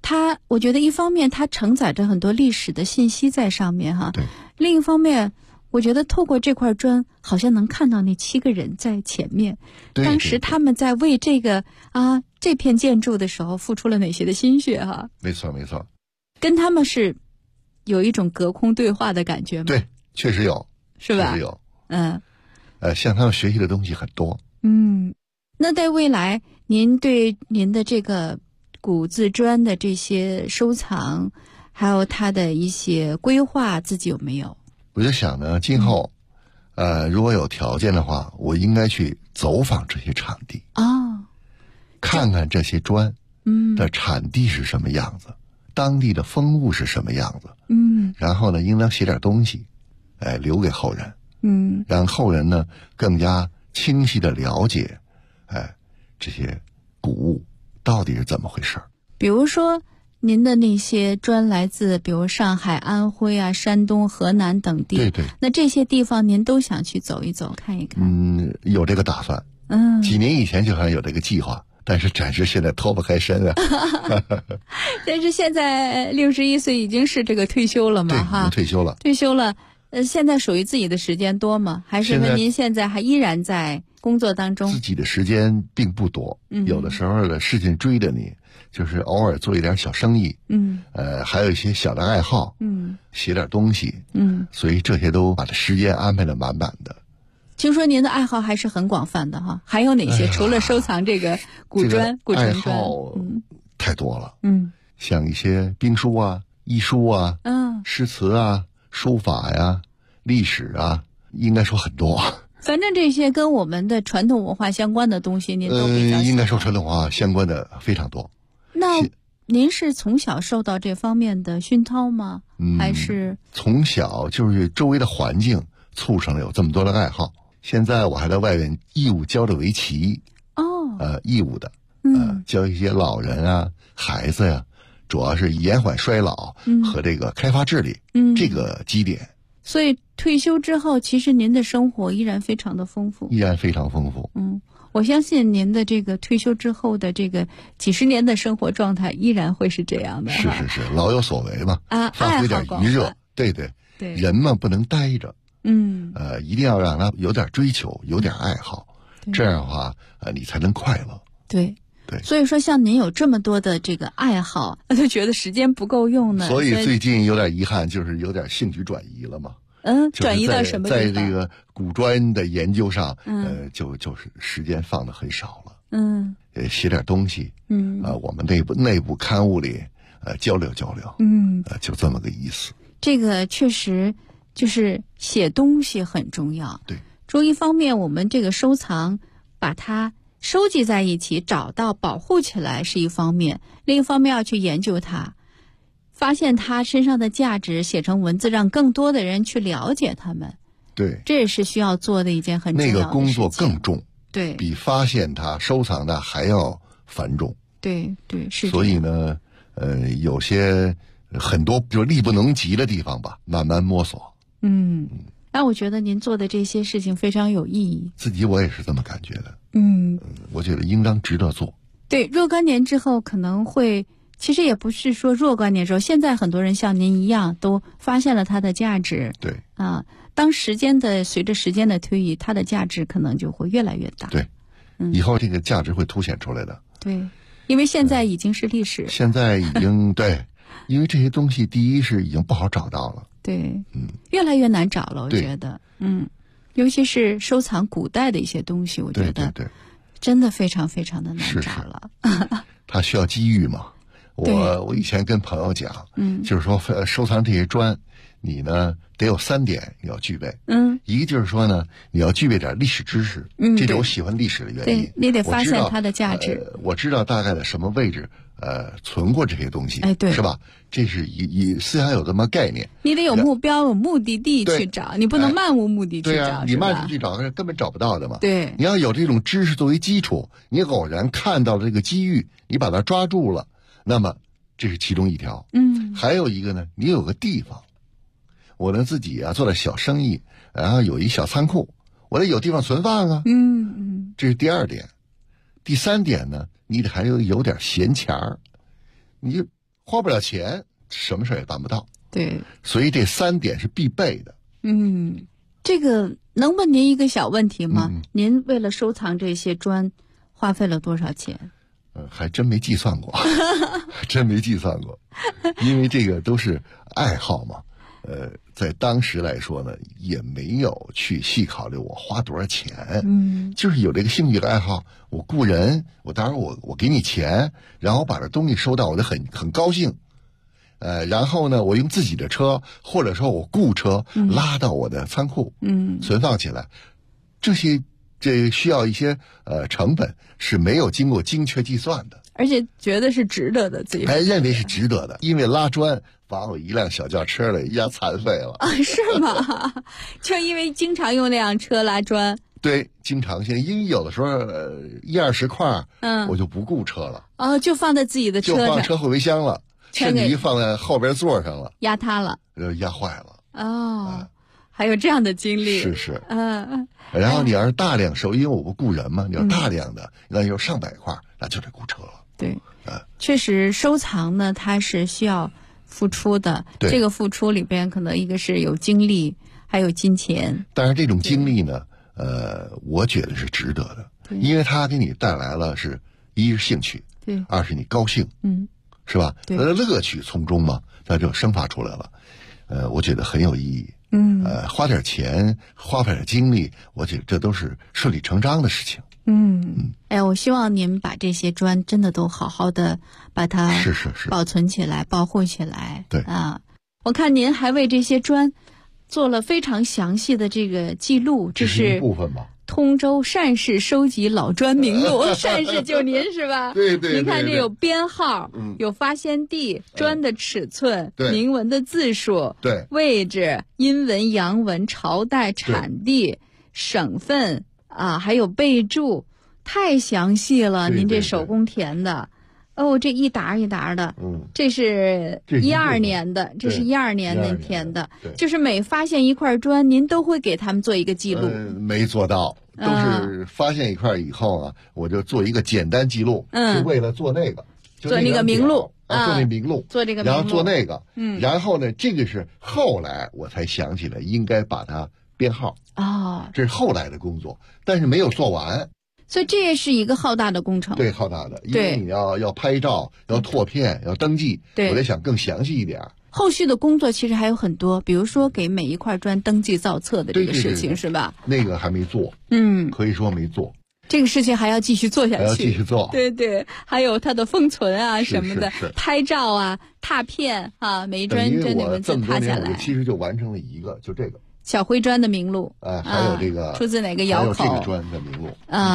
S5: 我觉得一方面它承载着很多历史的信息在上面哈，
S9: 对。
S5: 另一方面，我觉得透过这块砖，好像能看到那7个人在前面，
S9: 对，
S5: 当时他们在为这个这片建筑的时候付出了哪些的心血哈。
S9: 没错没错，
S5: 跟他们是有一种隔空对话的感觉吗？
S9: 对，确实有，
S5: 是吧？
S9: 确实有，向他们学习的东西很多。
S5: 那在未来，您对您的这个古字砖的这些收藏，还有它的一些规划，自己有没有？
S9: 我就想呢，今后，如果有条件的话，我应该去走访这些场地看看这些砖的产地是什么样子，当地的风物是什么样子，然后呢，应当写点东西，留给后人，让后人呢更加清晰的了解，这些古物到底是怎么回事。
S5: 比如说您的那些砖来自比如上海、安徽啊、山东、河南等地，
S9: 对，
S5: 那这些地方您都想去走一走看一看？
S9: 有这个打算，几年以前就好像有这个计划，但是暂时现在脱不开身啊。
S5: 但是现在61岁已经是这个退休了嘛？
S9: 对，已经退休了。
S5: 现在属于自己的时间多吗？还是说您现在还依然在工作当中？
S9: 自己的时间并不多，有的时候的事情追着你，就是偶尔做一点小生意，还有一些小的爱好，写点东西，所以这些都把这时间安排得满满的。
S5: 听说您的爱好还是很广泛的哈，还有哪些？除了收藏这个古砖、古城砖，
S9: 爱好太多了。像一些兵书啊、艺术啊、诗词啊、书法呀、历史啊，应该说很多。
S5: 反正这些跟我们的传统文化相关的东西，您都比较喜欢。
S9: 应该说传统文化相关的非常多。
S5: 那您是从小受到这方面的熏陶吗？还是
S9: 从小就是周围的环境促成了有这么多的爱好。现在我还在外面义务教着围棋，义务的，教一些老人啊、孩子呀，主要是延缓衰老和这个开发智力，这个基点。
S5: 所以退休之后，其实您的生活依然非常的丰富，
S9: 依然非常丰富。
S5: 我相信您的这个退休之后的这个几十年的生活状态依然会是这样的。
S9: 是，老有所为嘛，发挥点余热。对，人嘛不能呆着，一定要让他有点追求，有点爱好，这样的话，你才能快乐。
S5: 对。所以说，像您有这么多的这个爱好，就觉得时间不够用呢。
S9: 所以最近有点遗憾，就是有点兴趣转移了嘛。
S5: 转移到什么地方？
S9: 在这个古砖的研究上，就是时间放得很少了。写点东西，我们内部刊物里，交流交流，就这么个意思。
S5: 这个确实就是写东西很重要。
S9: 对，
S5: 说一方面我们这个收藏，把它收集在一起，找到保护起来是一方面，另一方面要去研究它，发现它身上的价值，写成文字，让更多的人去了解他们。
S9: 对，
S5: 这也是需要做的一件很重要的事情。
S9: 那个工作更重，
S5: 对，
S9: 比发现它、收藏它还要繁重。
S5: 对，是。
S9: 所以呢，有些很多就力不能及的地方吧，慢慢摸索。
S5: 那我觉得您做的这些事情非常有意义。
S9: 自己我也是这么感觉的。我觉得应当值得做。
S5: 对，若干年之后可能会，其实也不是说若干年之后，现在很多人像您一样都发现了它的价值。
S9: 对
S5: 当随着时间的推移，它的价值可能就会越来越大。
S9: 对，以后这个价值会凸显出来的。
S5: 对，因为现在已经是历史。
S9: 现在已经对，因为这些东西第一是已经不好找到了。
S5: 对，越来越难找了，我觉得，尤其是收藏古代的一些东西，我觉得真的非常非常的难找了。
S9: 它需要机遇嘛。我以前跟朋友讲，就是说收藏这些砖，你呢得有3点你要具备。一个就是说呢，你要具备点历史知识，这是我喜欢历史的原因。
S5: 对，你得发现它的价值。
S9: 我知道大概的什么位置存过这些东西，
S5: 对，
S9: 是吧？这是以思想有这么概念。
S5: 你得有目标，有目的地去找，你不能漫无目的去找。
S9: 你漫出去找根本找不到的嘛。
S5: 对，
S9: 你要有这种知识作为基础，你偶然看到了这个机遇，你把它抓住了，那么这是其中一条。还有一个呢，你有个地方，我呢自己做点小生意，然后有一小仓库，我得有地方存放啊。这是第2点。第3点呢，你得还有点闲钱儿。你就花不了钱，什么事也办不到。
S5: 对，
S9: 所以这3点是必备的。
S5: 这个能问您一个小问题吗？您为了收藏这些砖，花费了多少钱？
S9: 还真没计算过，真没计算过，因为这个都是爱好嘛。在当时来说呢，也没有去细考虑我花多少钱。就是有这个兴趣的爱好，我雇人，当然我给你钱，然后我把这东西收到，我就很高兴。然后呢，我用自己的车，或者说我雇车拉到我的仓库，存放起来。这需要一些成本，是没有经过精确计算的，
S5: 而且觉得是值得的，自己
S9: 认为是值得的，因为拉砖把我一辆小轿车给压残废了
S5: 啊？是吗？就因为经常用那辆车拉砖。
S9: 对，经常性，因为有的时候1-20块，我就不雇车了，
S5: 就放在自己的车上，
S9: 就放车后备箱了，甚至于放在后边座上了，
S5: 压塌了，
S9: 压坏了。
S5: 还有这样的经历。
S9: 是。然后你要是大量收，因为我不雇人嘛，你要大量的，那有上百块，那就得雇车了。
S5: 对，确实收藏呢，它是需要付出的。这个付出里边可能一个是有精力，还有金钱。
S9: 当然这种经历呢，我觉得是值得的，因为它给你带来了一是兴趣，
S5: 对
S9: ；2是你高兴，是吧？
S5: 对，
S9: 乐趣从中嘛，它就生发出来了。我觉得很有意义。花点钱，花点精力，我觉得这都是顺理成章的事情。
S5: 我希望您把这些砖真的都好好的把它保存起来，保护起来。
S9: 对
S5: 我看您还为这些砖做了非常详细的这个记录，
S9: 这是一部分吧。
S5: 通州单氏收集老砖名录，单氏就您是吧？
S9: 对。
S5: 您看这有编号，有发现地、砖的尺寸、铭文的字数、位置、阴文、阳文、朝代、产地、省份还有备注，太详细了。您这手工填的。这一沓一沓的，这是12年的，这是12年您填的，就是每发现一块砖，您都会给他们做一个记录。
S9: 没做到，都是发现一块以后啊，我就做一个简单记录，是为了做那个，
S5: 做那个名录
S9: 做那名录，
S5: 做这个名录，
S9: 然后做那个，然后呢，这个是后来我才想起来应该把它编号这是后来的工作，但是没有做完。
S5: 所以这也是一个浩大的工程。
S9: 对，浩大的，因为你要拍照，要拓片，要登记。对，我在想更详细一点。
S5: 后续的工作其实还有很多，比如说给每一块砖登记造册的这个事情，是吧？
S9: 那个还没做，可以说没做。
S5: 这个事情还要继续做下去，
S9: 还要继续做。
S5: 对，还有它的封存什么的，拍照拓片每一砖真的文字拓下来。
S9: 我其实就完成了一个，就这个。
S5: 小灰砖的名录，
S9: 还有这个
S5: 出自哪个窑口？
S9: 还有这个砖的名录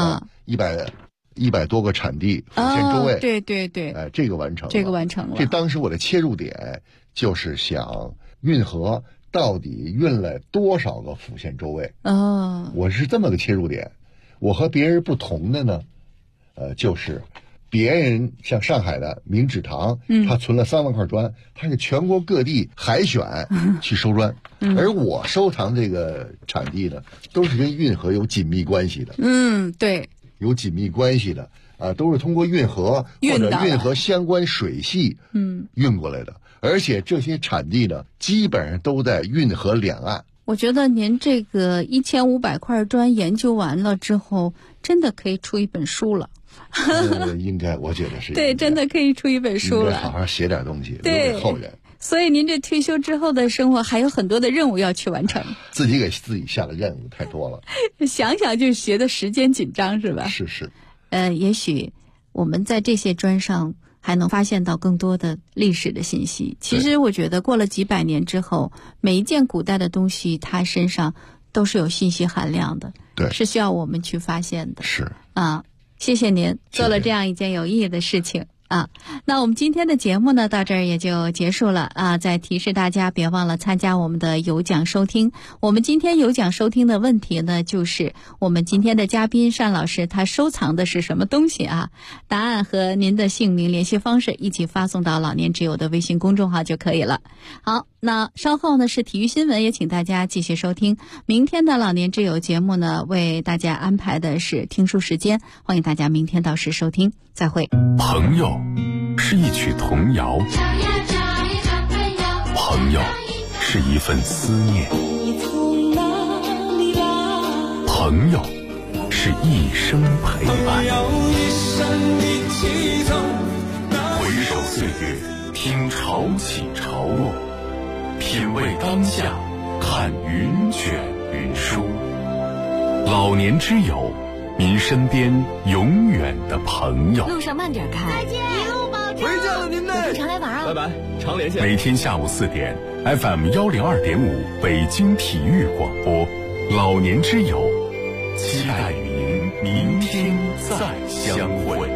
S9: 100多个产地，府县州位。
S5: 对，
S9: 这个完成了。这当时我的切入点就是想运河到底运了多少个府县州位。我是这么个切入点。我和别人不同的呢，就是别人像上海的明指堂，他存了3万块砖，他是全国各地海选去收砖，而我收藏这个产地呢，都是跟运河有紧密关系的。
S5: 对，
S9: 有紧密关系的都是通过运河或者运河相关水系运过来的，而且这些产地呢，基本上都在运河两岸。
S5: 我觉得您这个1500块砖研究完了之后，真的可以出一本书了。
S9: 应该，我觉得是
S5: 对，真的可以出一本书了。
S9: 好好写点东西留给后人。
S5: 所以您这退休之后的生活还有很多的任务要去完成。
S9: 自己给自己下的任务太多了，
S5: 想想就觉得时间紧张，是吧？
S9: 是。
S5: 也许我们在这些砖上还能发现到更多的历史的信息。其实我觉得过了几百年之后，每一件古代的东西它身上都是有信息含量的，
S9: 对，
S5: 是需要我们去发现的。
S9: 是
S5: 谢谢您做了这样一件有意义的事情。那我们今天的节目呢，到这儿也就结束了再提示大家，别忘了参加我们的有奖收听。我们今天有奖收听的问题呢，就是我们今天的嘉宾单老师他收藏的是什么东西答案和您的姓名、联系方式一起发送到老年之友的微信公众号就可以了。好，那稍后呢是体育新闻，也请大家继续收听。明天的老年之友节目呢，为大家安排的是听书时间，欢迎大家明天到时收听。再会。
S4: 朋友是一曲童谣，朋友是一份思念，朋友是一生陪伴。回首岁月，听潮起潮落，品味当下，看云卷云舒。老年之友，您身边永远的朋友。
S10: 路上慢点开。
S8: 再见，一路保重。
S1: 回见了您呢。
S10: 常来玩啊。
S1: 拜拜，常联系。
S4: 每天下午4点 ，FM 102.5北京体育广播，老年之友，期待与您明天再相会。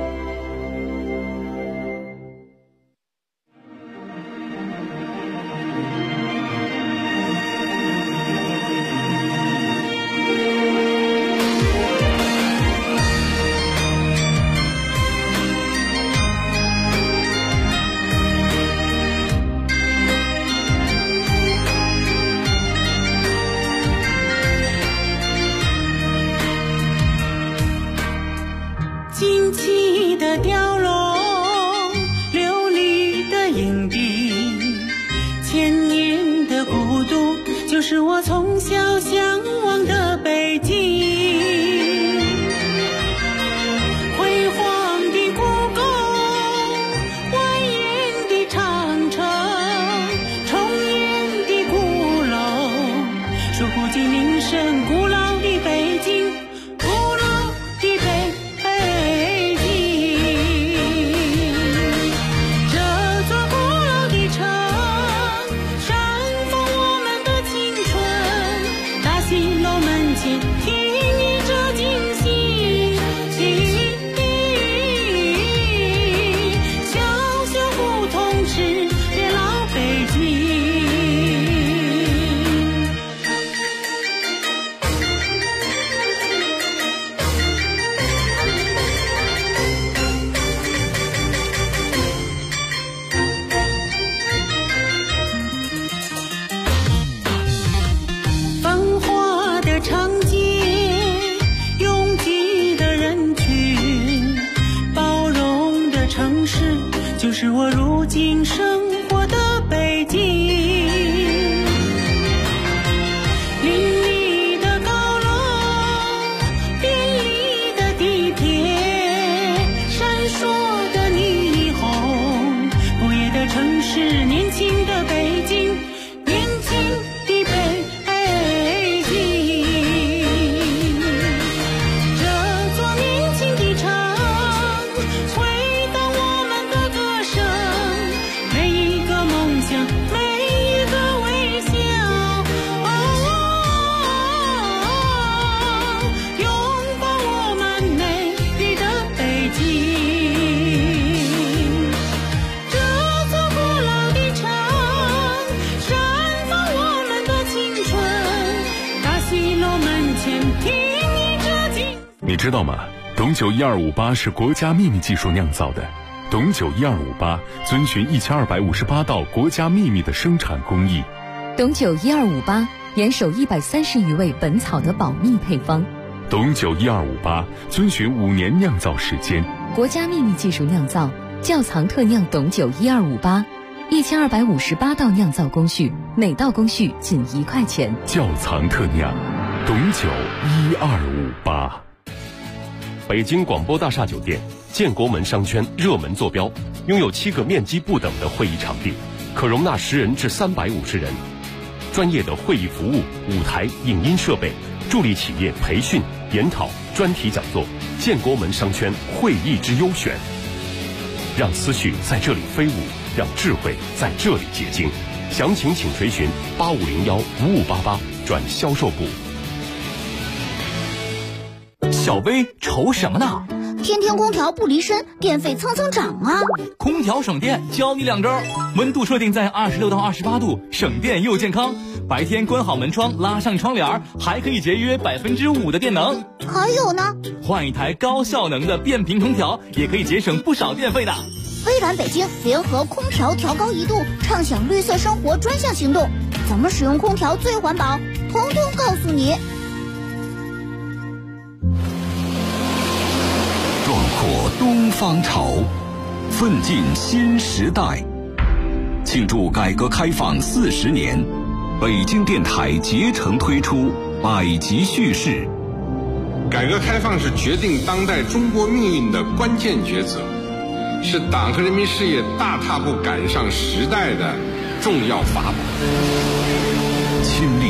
S3: 惊奇的雕龙，流离的影壁，千年的孤独，就是我从小向往的北京。辉煌的故宫，蜿蜒的长城，重檐的鼓楼，守护着名声古老的北京。就是我如今生活的北京，林立的高楼，便利的地铁，闪烁的霓虹，不夜的城市，年轻的北京，年轻的北京，这座年轻的城。
S4: 你知道吗？董酒1258是国家秘密技术酿造的。董酒1258遵循1258道国家秘密的生产工艺。
S10: 董酒1258严守130余味本草的保密配方。
S4: 董酒1258遵循5年酿造时间。
S10: 国家秘密技术酿造，窖藏特酿董酒1258，1258道酿造工序，每道工序仅1块钱。
S4: 窖藏特酿，董酒1258。
S12: 北京广播大厦酒店建国门商圈热门坐标，拥有7个面积不等的会议场地，可容纳10人至350人。专业的会议服务、舞台、影音设备，助力企业培训、研讨、专题讲座。建国门商圈会议之优选，让思绪在这里飞舞，让智慧在这里结晶。详情请垂询85015588转销售部。
S13: 小薇愁什么呢？
S8: 天天空调不离身，电费蹭蹭涨啊！
S13: 空调省电，教你2招：温度设定在26到28度，省电又健康。白天关好门窗，拉上窗帘，还可以节约5%的电能。
S8: 还有呢，
S13: 换一台高效能的变频空调，也可以节省不少电费的。
S8: 微软北京联合空调调高1度，畅享绿色生活专项行动，怎么使用空调最环保，通通告诉你。
S2: 壮阔东方潮， 奋进新时代。庆祝改革开放40年，北京电台竭诚推出百集叙事。
S14: 改革开放是决定当代中国命运的关键抉择，是党和人民事业大踏步赶上时代的重要法宝。
S2: 亲历